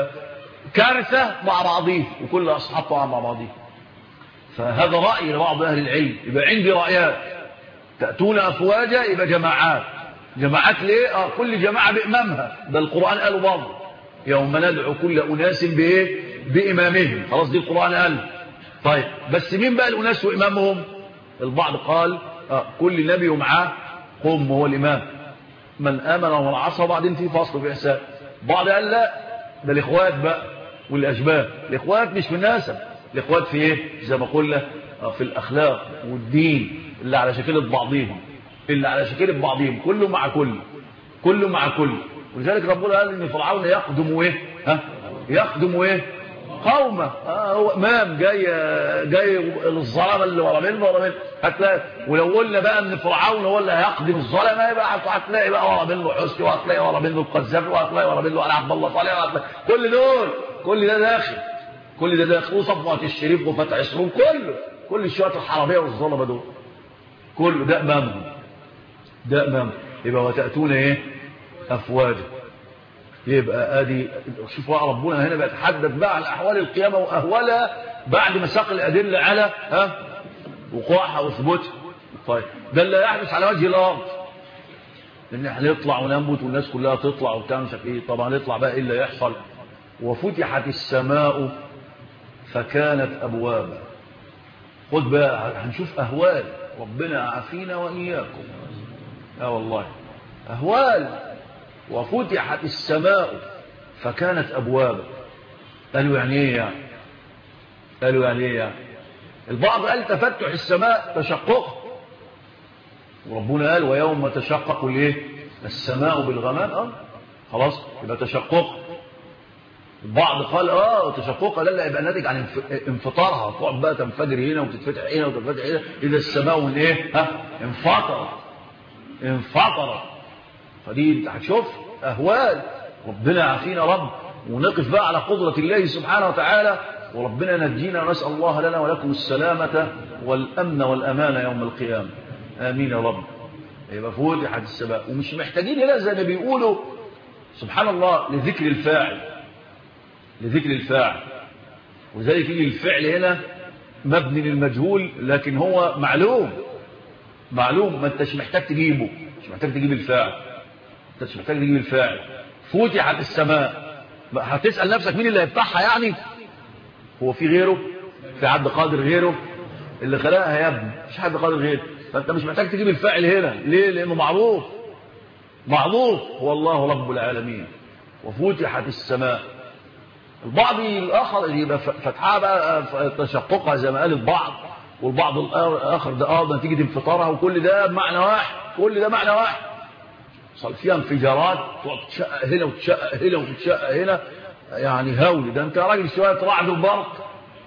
كارثة مع بعضهم، وكل اصحاب طبعا مع بعضهم. فهذا رأي لبعض اهل العلم. يبقى عندي رأيات، تأتون افواجا يبقى جماعات. جماعات ليه؟ اه كل جماعة بإمامها، ده القرآن قالوا برضه يوم ندعو كل أناس بإيه؟ بإمامهم. خلاص دي القرآن قال. طيب بس مين بقى الأناس وإمامهم؟ البعض قال آه كل نبي ومعاه قم هو الإمام، من آمن ومن عصى، وبعدين في فصل في حساب. بعض قال لا، ده الإخوات بقى والأشباه. الإخوات مش في الناسب، الإخوات في إيه؟ زي ما قلنا آه في الأخلاق والدين، اللي على شكل بعضهم، اللي على شكل بعضهم، كله مع كل، كله مع كل. ولذلك ربنا قال ان فرعون يقدم ايه؟ ها؟ يقدم ايه؟ قومه. اه هو امام جاي جاي للظلمه اللي ورا منه ورا منه. هتلاقي ولو قلنا بقى ان فرعون هو اللي هيقدم الظلمه، يبقى هتلاقي بقى ورا منه حسني، وهتلاقي ورا منه القذافي، وهتلاقي ورا منه علي عبد الله صالح، وهتلاقي كل دول، كل ده داخل، كل ده داخل، وصفوة الشريف وفتح عشرون، كله كل الشوات الحراميه والظلمه دول كله ده امامهم، ده امامهم. يبقى وتأتون ايه؟ أفواجا. يبقى ادي شوفوا ربنا هنا بيتحدث بقى عن احوال القيامه واهوالها بعد ما ساق الادله على ها وقوعها وثبوتها. طيب ده اللي يحدث على وجه الارض، ان احنا نطلع وننبت والناس كلها تطلع وبتاع مش عارف ايه. طبعا يطلع بقى ايه اللي يحصل؟ وفتحت السماء فكانت ابوابا. خد بقى هنشوف اهوال، ربنا يعافينا واياكم. اه والله اهوال. وفتحت السماء فكانت أبوابا. قالوا يعني ايه يعني؟ قالوا يعني ايه يعني؟ البعض قال تفتح السماء تشقق، وربنا قال ويوم تشقق الايه؟ السماء بالغمام. اه خلاص يبقى تشقق. البعض قال اه تشقق لا لا يبقى ناتج عن انفطارها، تقعد بقى تنفجر هنا وتتفتح هنا وتتفتح هنا، اذا السماء من ايه؟ ها انفطرت انفطرت. فدي انت هتشوف اهوال. ربنا يعافينا رب، ونقف بقى على قدرة الله سبحانه وتعالى، وربنا نجينا، ونسأل الله لنا ولكم السلامة والأمن والأمان يوم القيامة. آمين يا رب. يبقى فتحت السماء، ومش محتاجين هنا زي ما بيقولوا سبحان الله لذكر الفاعل، لذكر الفاعل. وذلك يجي الفعل هنا مبني للمجهول، لكن هو معلوم، معلوم، ما انتش محتاج تجيبه، مش محتاج تجيب الفاعل، انت مش محتاج تجيب الفاعل. فتحت السماء، هتسأل نفسك مين اللي هيفتحها يعني؟ هو في غيره؟ في حد قادر غيره؟ اللي خلقها يا ابني مش حد قادر غيره. فانت مش محتاج تجيب الفاعل هنا. ليه؟ لانه معروف، معروف هو الله رب العالمين. وفتحت السماء. البعض الاخر يبقى فتحها بقى تشققها زي ما قال البعض، والبعض الاخر ده اه نتيجه انفطارها، وكل ده معنى واحد، كل ده معنى واحد. صار فيها انفجارات، تقعد تشقق هنا وتشقق هنا وتشقق هنا، يعني هول. ده انت راجل شويه رعد وبرق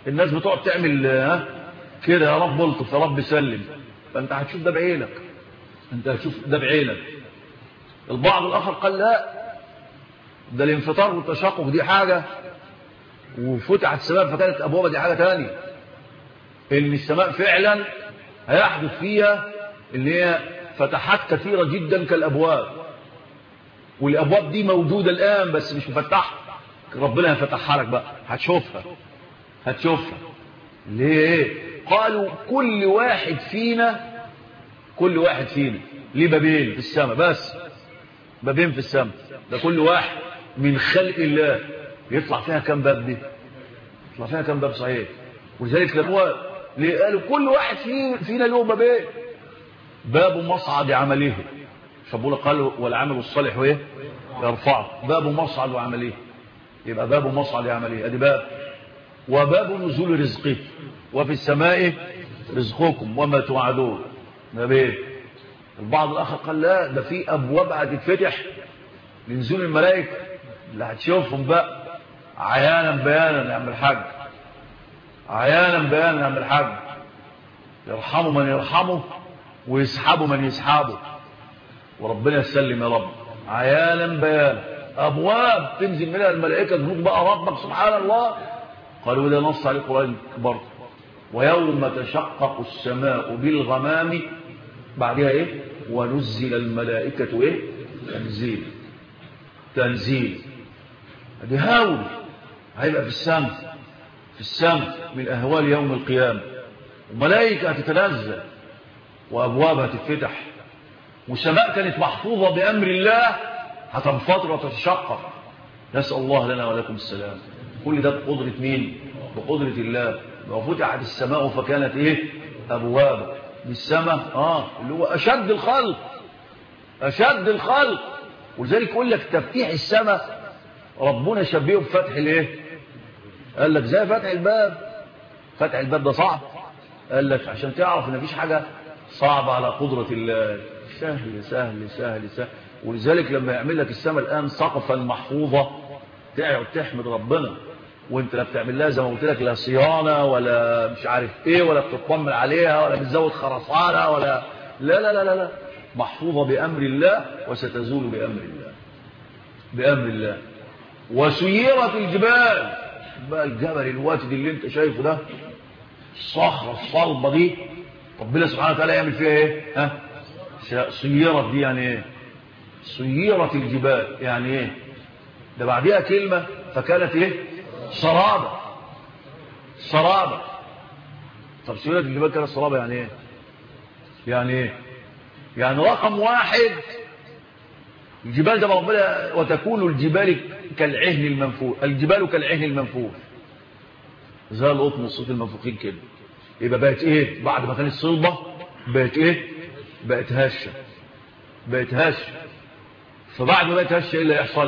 الناس بتقعد تعمل ها كده يا رب الطف يا رب سلم، فانت هتشوف ده بعينك، انت هتشوف ده بعينك. البعض الاخر قال لا، ده الانفطار والتشقق دي حاجه، وفتحت السماء فكانت ابوابها دي حاجه ثانيه. ان السماء فعلا هيحدث فيها اللي هي فتحات كثيره جدا كالابواب، والابواب دي موجوده الان بس مش مفتحه، ربنا هيفتحها لك بقى، هتشوفها هتشوفها. ليه؟ قالوا كل واحد فينا كل واحد فينا ليه بابين في السماء، بس بابين في السماء، ده كل واحد من خلق الله يطلع فيها كم باب دي؟ يطلع فيها كم باب صحيح؟ ولذلك الابواب ليه قالوا كل واحد فينا له بابين، باب مصعد عمله، شابولا قالوا والعمل الصالح ايه يرفعه، باب مصعد عمله، يبقى باب مصعد عمله ادي باب، وباب نزول رزقه، وفي السماء رزقكم وما توعدون، ما بين. البعض الاخر قال لا، ده في ابواب هتتفتح لنزول الملائكه اللي هتشوفهم بقى عيانا بيانا يا عم الحاج، عيانا بيانا يا عم الحاج، يرحموا من يرحمه ويسحبوا من يسحبه، وربنا يسلم يا رب. عيانا بيانا، ابواب تنزل منها الملائكه تقول بقى ربك سبحان الله. قالوا ده نص عليه القران برضه، ويوم تشقق السماء بالغمام، بعدها ايه؟ ونزل الملائكه ايه؟ تنزيل تنزيل. ادي هاول هيبقى في السماء، في السماء من اهوال يوم القيامه، الملائكه هتتنزل وابوابها تتفتح، وسماء كانت محفوظه بامر الله هتنفطر وتتشقق. نسال الله لنا ولكم السلام. كل ده بقدره مين؟ بقدره الله. وفتحت السماء فكانت ايه؟ ابواب. بالسماء اه اللي هو اشد الخلق، اشد الخلق. ولذلك يقول لك تفتيح السماء ربنا شبهه بفتح الايه؟ قال لك زي فتح الباب. فتح الباب ده صعب، قال لك عشان تعرف ان مفيش حاجه صعبه على قدره الله، سهل سهل سهل سهل. ولذلك لما يعمل لك السماء الان سقفا محفوظه تقعد تحمد ربنا، وانت لا بتعمل لها زي ما قلت لك لا صيانه ولا مش عارف ايه، ولا بتطمن عليها ولا بتزود خرسانه ولا لا لا لا لا, لا. محفوظه بامر الله وستزول بامر الله، بامر الله. وسيرت الجبال، بقى الجبل الواتد اللي انت شايفه ده، الصخره الصلبه دي، ربنا سبحانه وتعالى يعمل فيها ايه؟ ها؟ سيرت دي يعني ايه؟ سيرت الجبال يعني ايه؟ ده بعدها كلمه فكانت ايه؟ سرابه. سرابه. طب سيرت الجبال كانت سرابه يعني ايه؟ يعني ايه؟ يعني رقم واحد الجبال ده ربنا وتكون الجبال كالعهن المنفوش، الجبال كالعهن المنفوش، زي القطن والصوت المنفوخين كده. يبقى بقت ايه بعد ما كانت صلبه؟ بقت ايه؟ بقت هشه، بقت هشه. فبعد ما بقت هشه ايه اللي يحصل؟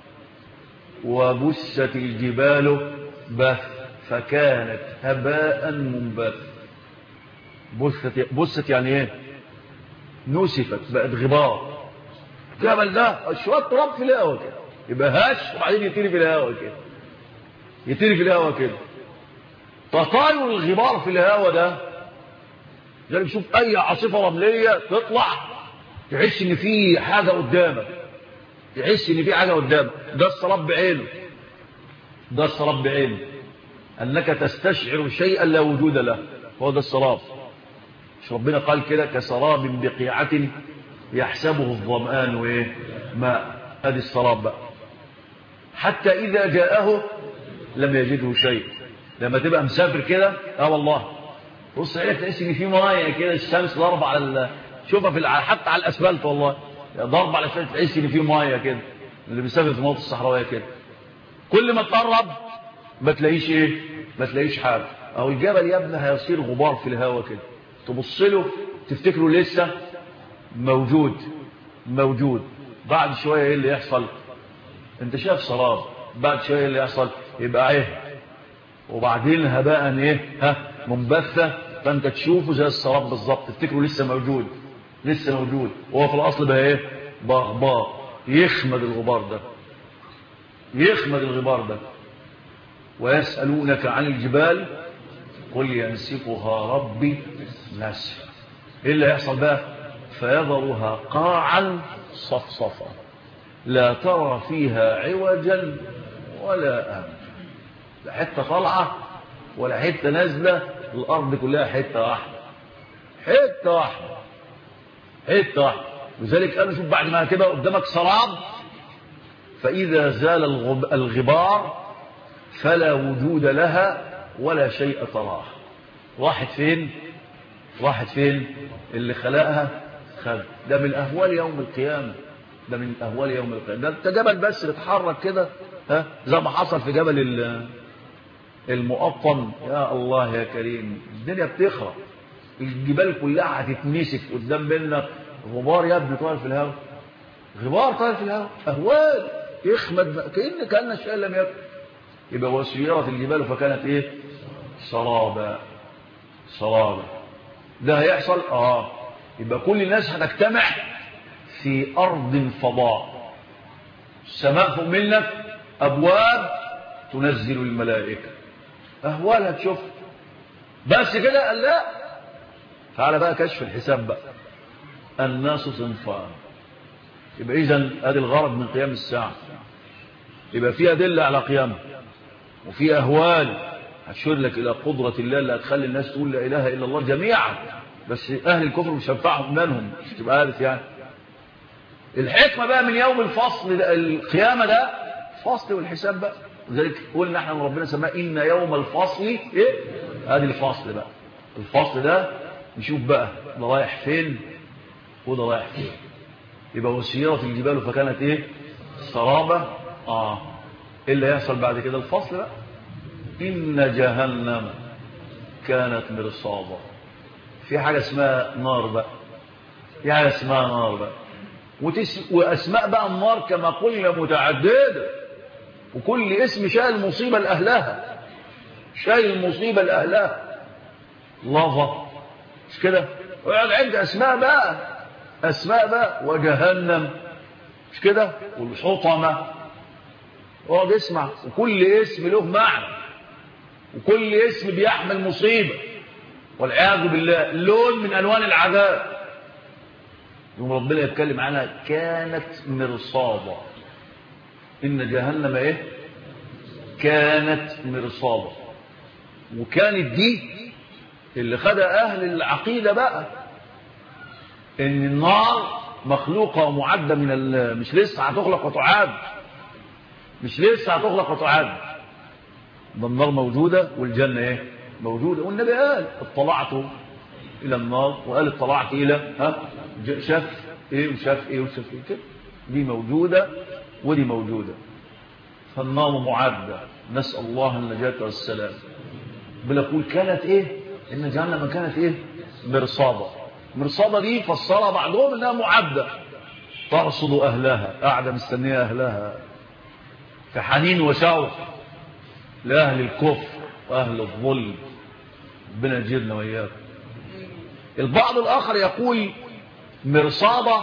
وبست الجبال بث فكانت هباء منبث. بست بست يعني ايه؟ نسفت، بقت غبار. جبل ده شويه تراب في الهواء كده يبقى هش، وبعدين يطير في الهواء كده، يطير في الهواء كده. تطاير الغبار في الهواء ده يعني بشوف اي عاصفه رمليه تطلع تحس ان في حاجه قدامك، تحس ان في حاجه قدامك. ده السراب بعينه، ده السراب بعينه، انك تستشعر شيئا لا وجود له، هو ده السراب. مش ربنا قال كده كسراب بقيعه يحسبه الظمآن وايه؟ ماء. ادي السراب بقى. حتى اذا جاءه لم يجده شيء. لما تبقى مسافر كده اه والله بص عليك تحس ان في ميه كده، الشمس ضربه على ال... شوفها في حتى على الاسفلت والله ضربه على الاسفلت تحس ان في ميه كده، اللي بيسافر في المناطق الصحراويه كده. كل ما تقرب ما تلاقيش ايه؟ ما تلاقيش حاجه. او الجبل يا ابني هيصير غبار في الهواء كده، تبص له تفتكره لسه موجود موجود. بعد شويه ايه اللي يحصل؟ انت شايف سراب، بعد شويه اللي يحصل؟ يبقى ايه؟ وبعدين هباء ايه؟ ها منبثه، فانت تشوفه زي السراب بالظبط، تفتكره لسه موجود، لسه موجود، وهو في الاصل بقى ايه؟ بغبار. يخمد الغبار ده، يخمد الغبار ده. ويسألونك عن الجبال قل ينسفها ربي نسفا. إيه اللي هيحصل بقى؟ فيذرها قاعا صفصفا لا ترى فيها عوجا ولا أمتا، لا حتة طالعة ولا حتة نازلة، الأرض كلها حتة واحدة، حتة واحدة، حتة واحدة. لذلك أنا شوف بعد ما كده قدامك سراب، فإذا زال الغبار فلا وجود لها ولا شيء تراه. راحت فين؟ راحت فين؟ اللي خلقها خلق. ده من أهوال يوم القيامة، ده من أهوال يوم القيامة. ده انت جبل بس بتحرك كده، ها، زي ما حصل في جبل المقطم. يا الله يا كريم، الدنيا بتخرب، الجبال كلها هتتنسف قدام منك. غبار يا ابني طاير في الهواء، غبار طاير في الهواء، أهوال يخمد كأن كأن الشيء لم يكن. يبقى وسيرت الجبال فكانت ايه؟ سرابا، سرابا. ده هيحصل اه يبقى كل الناس هتجتمع في أرض فضاء، السماء فوق منك أبواب تنزل الملائكة، أهوال هتشوف. بس كده قال لا، تعالى بقى كشف الحساب بقى. الناس صنفان. يبقى إذن هذا الغرض من قيام الساعة، يبقى في أدلة على قيامه، وفي أهوال هتشير لك إلى قدرة الله اللي هتخلي الناس تقول لا إله إلا الله جميعا، بس أهل الكفر مش هينفعهم منهم، مش تبقى عارف يعني. الحكمة بقى من يوم الفصل القيامة ده فصل والحساب بقى. لذلك قلنا احنا ربنا سماه إن يوم الفصل إيه؟ هذه الفصل بقى، الفصل ده نشوف بقى ده رايح فين وده رايح فين. يبقى وسيرت الجبال فكانت إيه؟ سرابة. آه إيه اللي هيحصل بعد كده؟ الفصل بقى. إن جهنم كانت مرصادا. في حاجة اسمها نار بقى، في حاجة اسمها نار بقى، وتس... وأسماء بقى النار كما قلنا متعددة، وكل اسم شايل المصيبة لأهلها، شايل المصيبة لأهلها. لافا مش كده؟ ويقعد عند أسماء بقى، أسماء بقى. وجهنم مش كده؟ والحطمة. اقعد اسمع، وكل اسم له معنى، وكل اسم بيحمل مصيبة والعياذ بالله، لون من ألوان العذاب. يوم ربنا يتكلم عنها كانت مرصادا. إن جهنم إيه؟ كانت مرصادا. وكانت دي اللي خدها أهل العقيدة بقى، إن النار مخلوقة ومعدة من ال... مش لسه هتخلق وتعاد، مش لسه هتخلق وتعاد. ده النار موجودة والجنة إيه؟ موجودة. والنبي قال اطلعت إلى النار، وقال اطلعت إلى ها شاف إيه وشاف إيه وشاف إيه كده. دي موجودة ودي موجودة. فالنار معدة، نسأل الله النجاة والسلام. بنقول كانت إيه؟ إن جهنم كانت إيه؟ مرصادة. مرصادة دي فسرها بعضهم إنها معدة، ترصد أهلها، قاعدة مستنية أهلها في حنين وشوق لأهل الكفر وأهل الظلم. ربنا يجيرنا وإياكم. البعض الآخر يقول مرصادة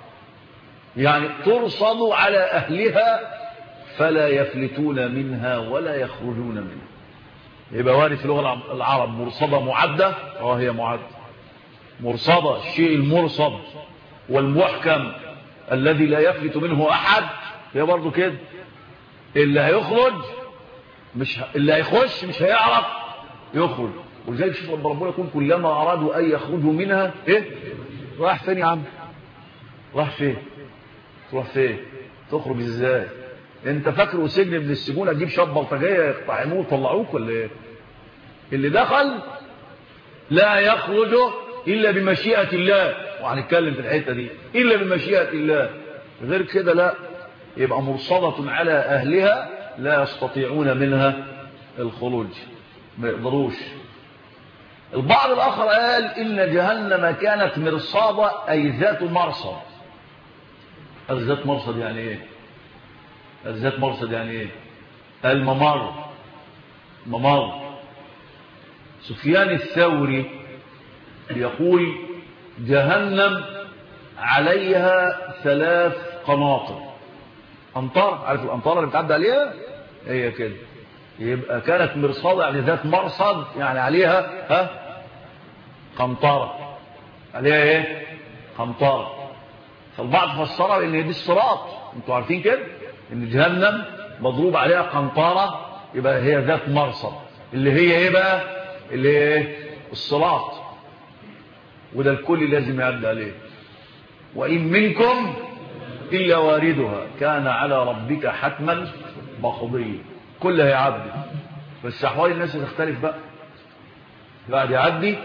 يعني ترصد على أهلها فلا يفلتون منها ولا يخرجون منها. يبقى وارد في لغة العرب مرصدة معدة، اه هي معدة. مرصدة الشيء المرصد والمحكم الذي لا يفلت منه أحد، هي برضو كده. اللي هيخرج مش ه... اللي هيخش مش هيعرف يخرج. ولذلك شوف ربنا يكون كلما أرادوا أن يخرجوا منها إيه؟ راح فين يا عم؟ راح فين؟ تروح فين؟ تخرج إزاي؟ أنت فاكر سجن من السجون تجيب شاب بلطجية يقطعموه ويطلعوك ولا إيه؟ اللي دخل لا يخرج إلا بمشيئة الله، وهنتكلم في الحتة دي، إلا بمشيئة الله. غير كده لا، يبقى مرصدة على أهلها لا يستطيعون منها الخروج، ما يقدروش. البعض الآخر قال إن جهنم كانت مرصادة أي ذات مرصد. ذات مرصد يعني إيه؟ ذات مرصد يعني إيه؟ الممر، ممر. سفيان الثوري يقول جهنم عليها ثلاث قناطر. أمطار، عارف الأمطار اللي بتعدي عليها؟ هي كده يبقى كانت مرصادة يعني ذات مرصد، يعني عليها ها قنطرة، عليها ايه قنطرة. فالبعض فسرها ان دي الصراط، انتوا عارفين كده ان جهنم مضروب عليها قنطرة، يبقى هي ذات مرصد اللي هي ايه بقى، اللي هي ايه الصراط. وده الكل لازم يعدي عليه. وإن منكم إلا واردها كان على ربك حتما مقضيا. كل هيعدي، بس أحوال الناس تختلف بقى. بعد يعدي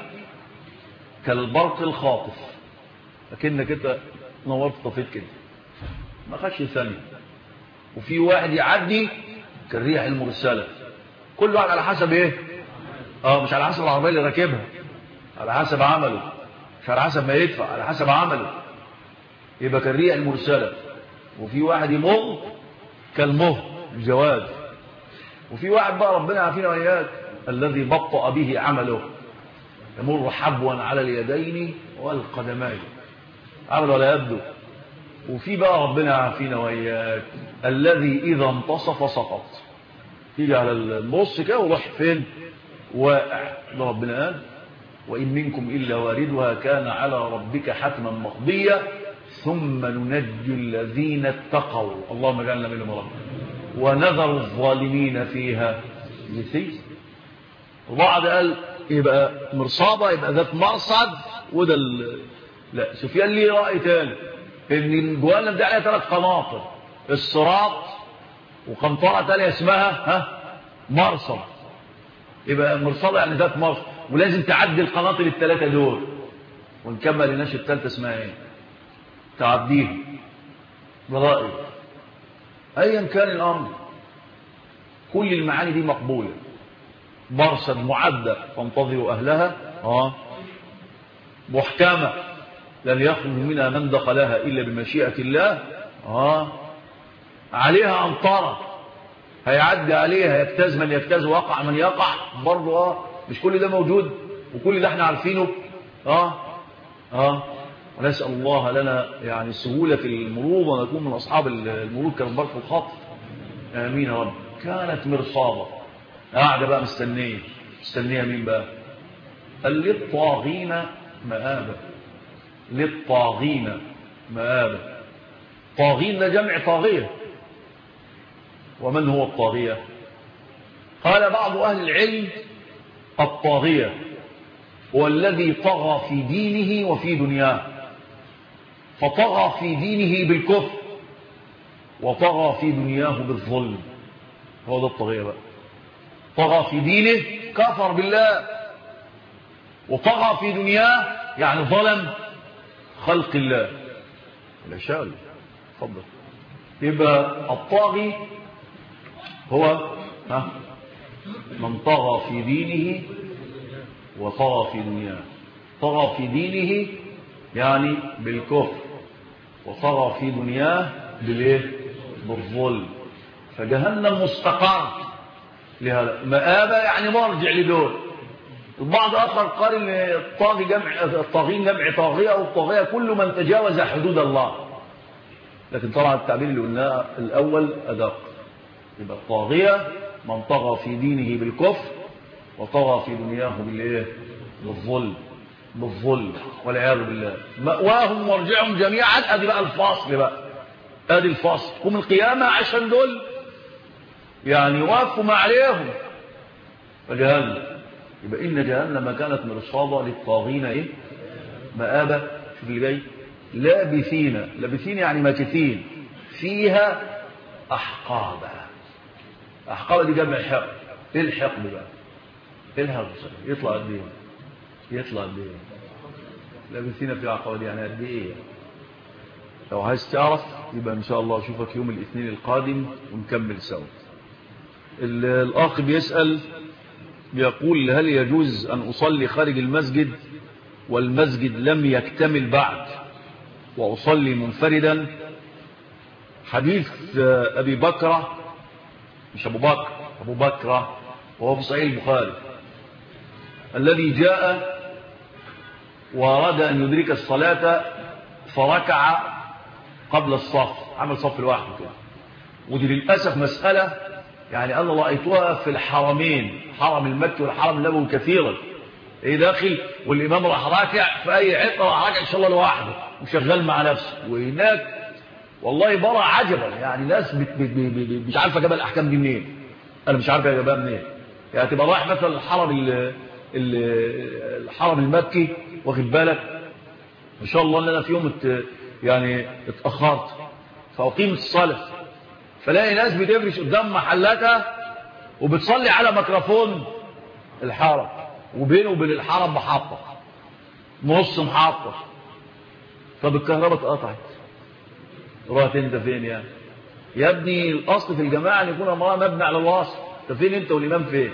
كالبرق الخاطف، لكنك انت نورت طفيت كده ما خدش ثانية. وفي واحد يعدي كالريح المرسلة، كل واحد على حسب ايه، اه مش على حسب العربية اللي راكبها، على حسب عمله، مش على حسب ما يدفع، على حسب عمله. يبقى كالريح المرسلة. وفي واحد يمر كالمهر الجواد. وفي واحد بقى ربنا عافينا وإياك الذي بطأ به عمله، يمر حبوا على اليدين والقدمين، عمل ولا يبدو. وفي بقى ربنا عافينا وإياك الذي إذا انتصف سقط، تيجي على النص كده وروح فين واقع. ده ربنا قال وإن منكم إلا واردها كان على ربك حتما مقضيا ثم ننجي الذين اتقوا، اللهم اجعلنا منهم رب، ونذر الظالمين فيها جثيا. وبعض قال يبقى مرصادة، يبقى ذات مرصد. وده ال... لا سفيان ليه رأي تاني ان الجهنم دي عليها ثلاث قناطر، الصراط وقنطرة تانية اسمها ها مرصد. يبقى مرصادة يعني ذات مرصد، ولازم تعدي القناطر الثلاثة دول. ونكمل الناس الثالثة اسمها ايه تعديه برأي. ايا كان الامر كل المعاني دي مقبولة. مرصد معدة فانتظروا اهلها، اه محكمة لن يخرج منها من دخلها الا بمشيئة الله، اه عليها امطارة هيعدي عليها، يجتاز من يجتاز ويقع من يقع برضه. اه مش كل ده موجود وكل ده احنا عارفينه. اه اه ونسأل الله لنا يعني سهولة في المرور ونكون من أصحاب المرور كالبرق الخاطف. آمين يا رب. كانت مرصادة قاعدة بقى مستنية. مستنية مين بقى؟ قال للطاغين مآبة. للطاغين مآبة. طاغين ده جمع طاغية. ومن هو الطاغية؟ قال بعض أهل العلم الطاغية هو الذي طغى في دينه وفي دنياه، فطغى في دينه بالكفر وطغى في دنياه بالظلم. هو ده الطغية بقى. طغى في دينه كفر بالله، وطغى في دنياه يعني ظلم خلق الله. الأشياء تفضل. يبقى الطاغي هو ها من طغى في دينه وطغى في دنياه. طغى في دينه يعني بالكفر، وطغى في دنياه بالايه بالظلم. فجهنم مستقر لهذا. مآبة يعني مرجع لدول. البعض آخر قال ان الطاغي جمع الطاغين جمع طاغية، والطاغية كل من تجاوز حدود الله. لكن طبعا التعبير اللي قلناه الأول أدق. يبقى الطاغية من طغى في دينه بالكفر وطغى في دنياه بالايه بالظلم بالظلم والعياذ بالله. مأواهم وارجعهم جميعا. ادي بقى الفاصل بقى. ادي الفاصل. قوم القيامة عشان دول يعني وقفوا ما عليهم. فجهنم. يبقى إن جهنم كانت مرصادة للطاغين ايه مآبة. شوف اللي جاي. لابثين. لابثين يعني ماكثين فيها أحقابا. أحقابا دي جمع حقب. ايه الحقب بقى؟ ايه الحقب؟ يطلع قد ايه؟ يطلع قد ايه؟ لابثين فيها أحقابا يعني قد ايه؟ لو عايز تعرف يبقى ان شاء الله اشوفك يوم الاثنين القادم ونكمل سوا. الاخ بيسأل بيقول هل يجوز ان اصلي خارج المسجد والمسجد لم يكتمل بعد واصلي منفردا؟ حديث ابي بكر مش ابو بكر ابو بكر وهو في صحيح البخاري الذي جاء واراد ان يدرك الصلاة فركع قبل الصف، عمل صف لوحده كده. ودي للأسف مسألة يعني أنا رأيتها في الحرمين، حرم المكي والحرم النبوي كثيرا. ايه داخل والإمام راح راكع في أي حته راح راكع إن شاء الله لوحده وشغال مع نفسه. وهناك والله برى عجبا، يعني ناس بت بت بت مش عارفة جاب الأحكام دي منين، أنا مش عارف جابها منين. يعني تبقى رايح مثلا الحرم الحرم المكي واخد بالك ان شاء الله ان انا في يوم ات يعني اتاخرت فاقيم الصلاه، فلاقي ناس بتفرش قدام محلاتها وبتصلي على ميكروفون الحرم، وبينه وبين الحرم محطه نص محطه. طب الكهرباء اتقطعت، رحت انت فين يعني يا ابني؟ الاصل في الجماعه ان يكون امرها مبني على الوصف. انت فين انت والامام فين؟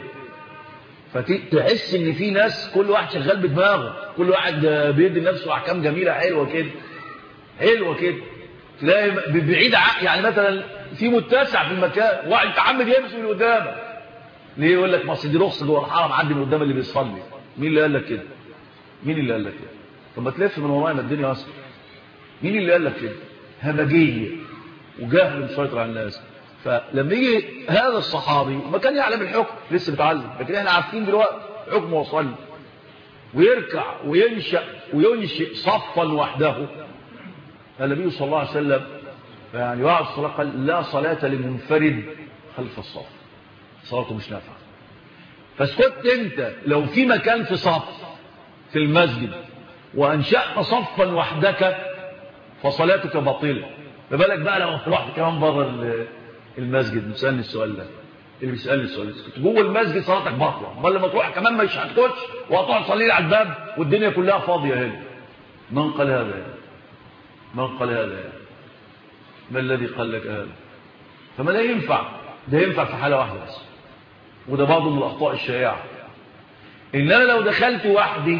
فتحس ان في ناس كل واحد شغال بدماغه، كل واحد بيدي لنفسه احكام جميله حلوه كده حلوه كده. تلاقي بعيد يعني مثلا في متسع في المكان واحد متعمد يمشي من قدامك. ليه؟ يقول لك ما اصل دي رخصه جوه الحرم، عدي من قدام اللي بيصلي. مين اللي قال لك كده؟ مين اللي قال لك كده؟ طب ما تلف من ورايا ما الدنيا واسعه. مين اللي قال لك كده؟ همجيه وجهل مسيطر على الناس. فلما يجي هذا الصحابي ما كان يعلم الحكم، لسه بيتعلم، لكن احنا عارفين دلوقتي حكم وصل، ويركع وينشأ وينشئ صفا وحده. النبي صلى الله عليه وسلم يعني وعد الصلاة قال لا صلاة لمنفرد خلف الصف، صلاته مش نافعة. فاسكت انت لو في مكان في صف في المسجد وانشأت صفا وحدك فصلاتك باطلة، فبالك بقى لو رحت كمان بره المسجد. بيسألني السؤال ده، اللي بيسألني السؤال ده جوه المسجد صلاتك باطلة، امال لما تروح كمان مش هتخش وهتقعد تصلي على الباب والدنيا كلها فاضية هنا. من قال هذا يعني؟ من قال هذا يعني؟ ما الذي قال لك هذا؟ فما لا ينفع، ده ينفع في حالة واحدة بس، وده برضه من الأخطاء الشائعة. إن أنا لو دخلت وحدي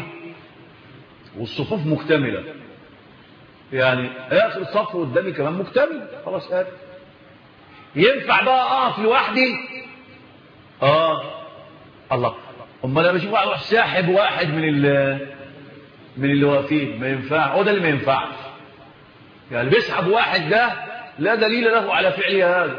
والصفوف مكتملة، يعني آخر الصف قدامي كمان مكتمل، خلاص قادر، ينفع بقى أقف لوحدي؟ آه الله، أما أنا بشوف واحد ساحب واحد من اللي من اللي واقفين، ما ينفع، هو ده اللي ما ينفعش. يعني بيسحب واحد ده لا دليل له على فعله هذا.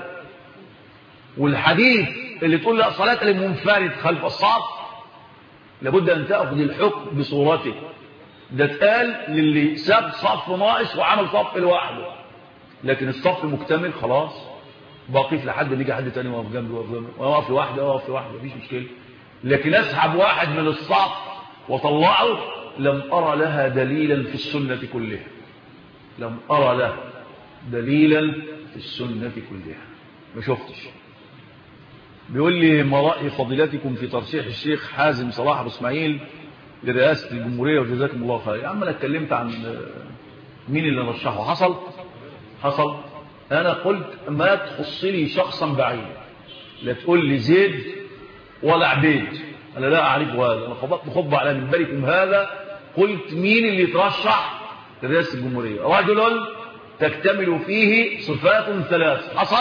والحديث اللي تقول لا صلاة للمنفرد خلف الصف لابد أن تأخذ الحكم بصورته. ده اتقال للي ساب صف ناقص وعمل صف لوحده، لكن الصف مكتمل خلاص بقف لحد ما يجي حد تاني واقف جنبي واقف جنبي واقف لوحدي واقف لوحدي مفيش مشكله. لكن اسحب واحد من الصف وطلعه لم ارى لها دليلا في السنه كلها، لم ارى لها دليلا في السنه كلها، ما شفتش. بيقول لي ما رأي فضيلتكم في ترشيح الشيخ حازم صلاح ابو اسماعيل لرئاسة الجمهورية وجزاكم الله خير؟ يا عم انا اتكلمت عن مين اللي رشحه، حصل حصل انا قلت ما تخص لي شخصا بعيدا، لا تقول لي زيد ولا عبيد، انا لا اعرف هذا. انا خطبت خطبه على منبركم هذا قلت مين اللي يترشح لرئاسة الجمهورية؟ رجل تكتمل فيه صفات ثلاث، حصل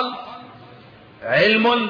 علم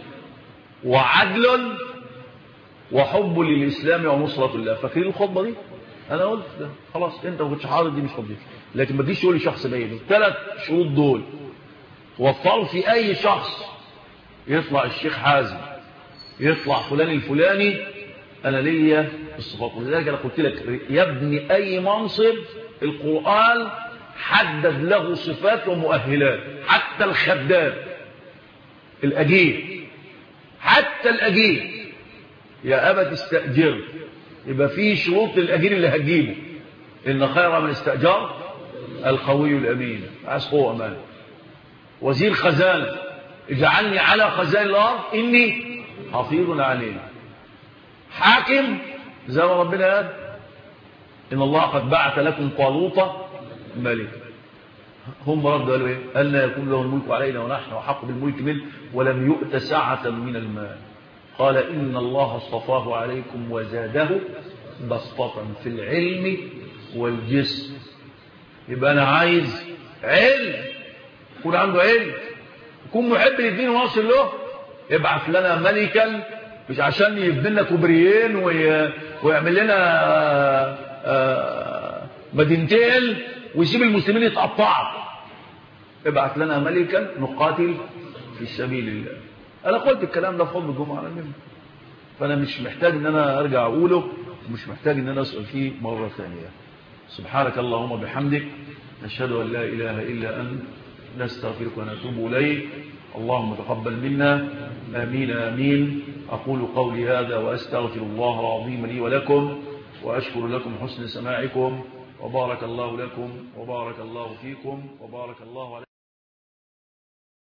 وعدل وحب للإسلام ونصرة الله. فاكرين الخطبة دي؟ أنا قلت ده خلاص، أنت ما كنتش حاضر، دي مش فضيلة. لكن ما تجيش تقول لي شخص بعيد. الثلاث شروط دول وفروا في أي شخص، يطلع الشيخ حازم، يطلع فلان الفلاني، أنا ليا الصفات. ولذلك أنا قلت لك يا ابني أي منصب القرآن حدد له صفات ومؤهلات، حتى الخدام الأجير، حتى الأجير يا أبا تستأجر، يبقى فيه شروط للأجير اللي هتجيبه. إن خير من استأجر القوي الأمين، عايز قوة أمان. وزير خزانة اجعلني على خزائن الأرض إني حفيظ عليه. حاكم زي ما ربنا قال إن الله قد بعث لكم طالوت ملكا. هم ردوا قالوا إيه؟ أن يكون له الملك علينا ونحن أحق بالملك منه ولم يؤت سعة من المال. قال إن الله اصطفاه عليكم وزاده بسطة في العلم والجسم. يبقى أنا عايز علم، يكون عنده علم، يكون محب للدين واصل له، يبعث لنا ملكا مش عشان يبني لنا كوبريين ويعمل لنا مدينتين ويسيب المسلمين يتقطعوا. ابعث لنا ملكا نقاتل في سبيل الله. أنا قلت الكلام ده في خطبة الجمعة على المنبر، فأنا مش محتاج إن أنا أرجع أقوله، ومش محتاج إن أنا أسأل فيه مرة ثانية. سبحانك اللهم بحمدك، نشهد أن لا إله إلا أنت، نستغفرك ونتوب إليك. اللهم تقبل منا، آمين آمين. أقول قولي هذا وأستغفر الله العظيم لي ولكم، وأشكر لكم حسن سماعكم، وبارك الله لكم وبارك الله فيكم وبارك الله عليكم.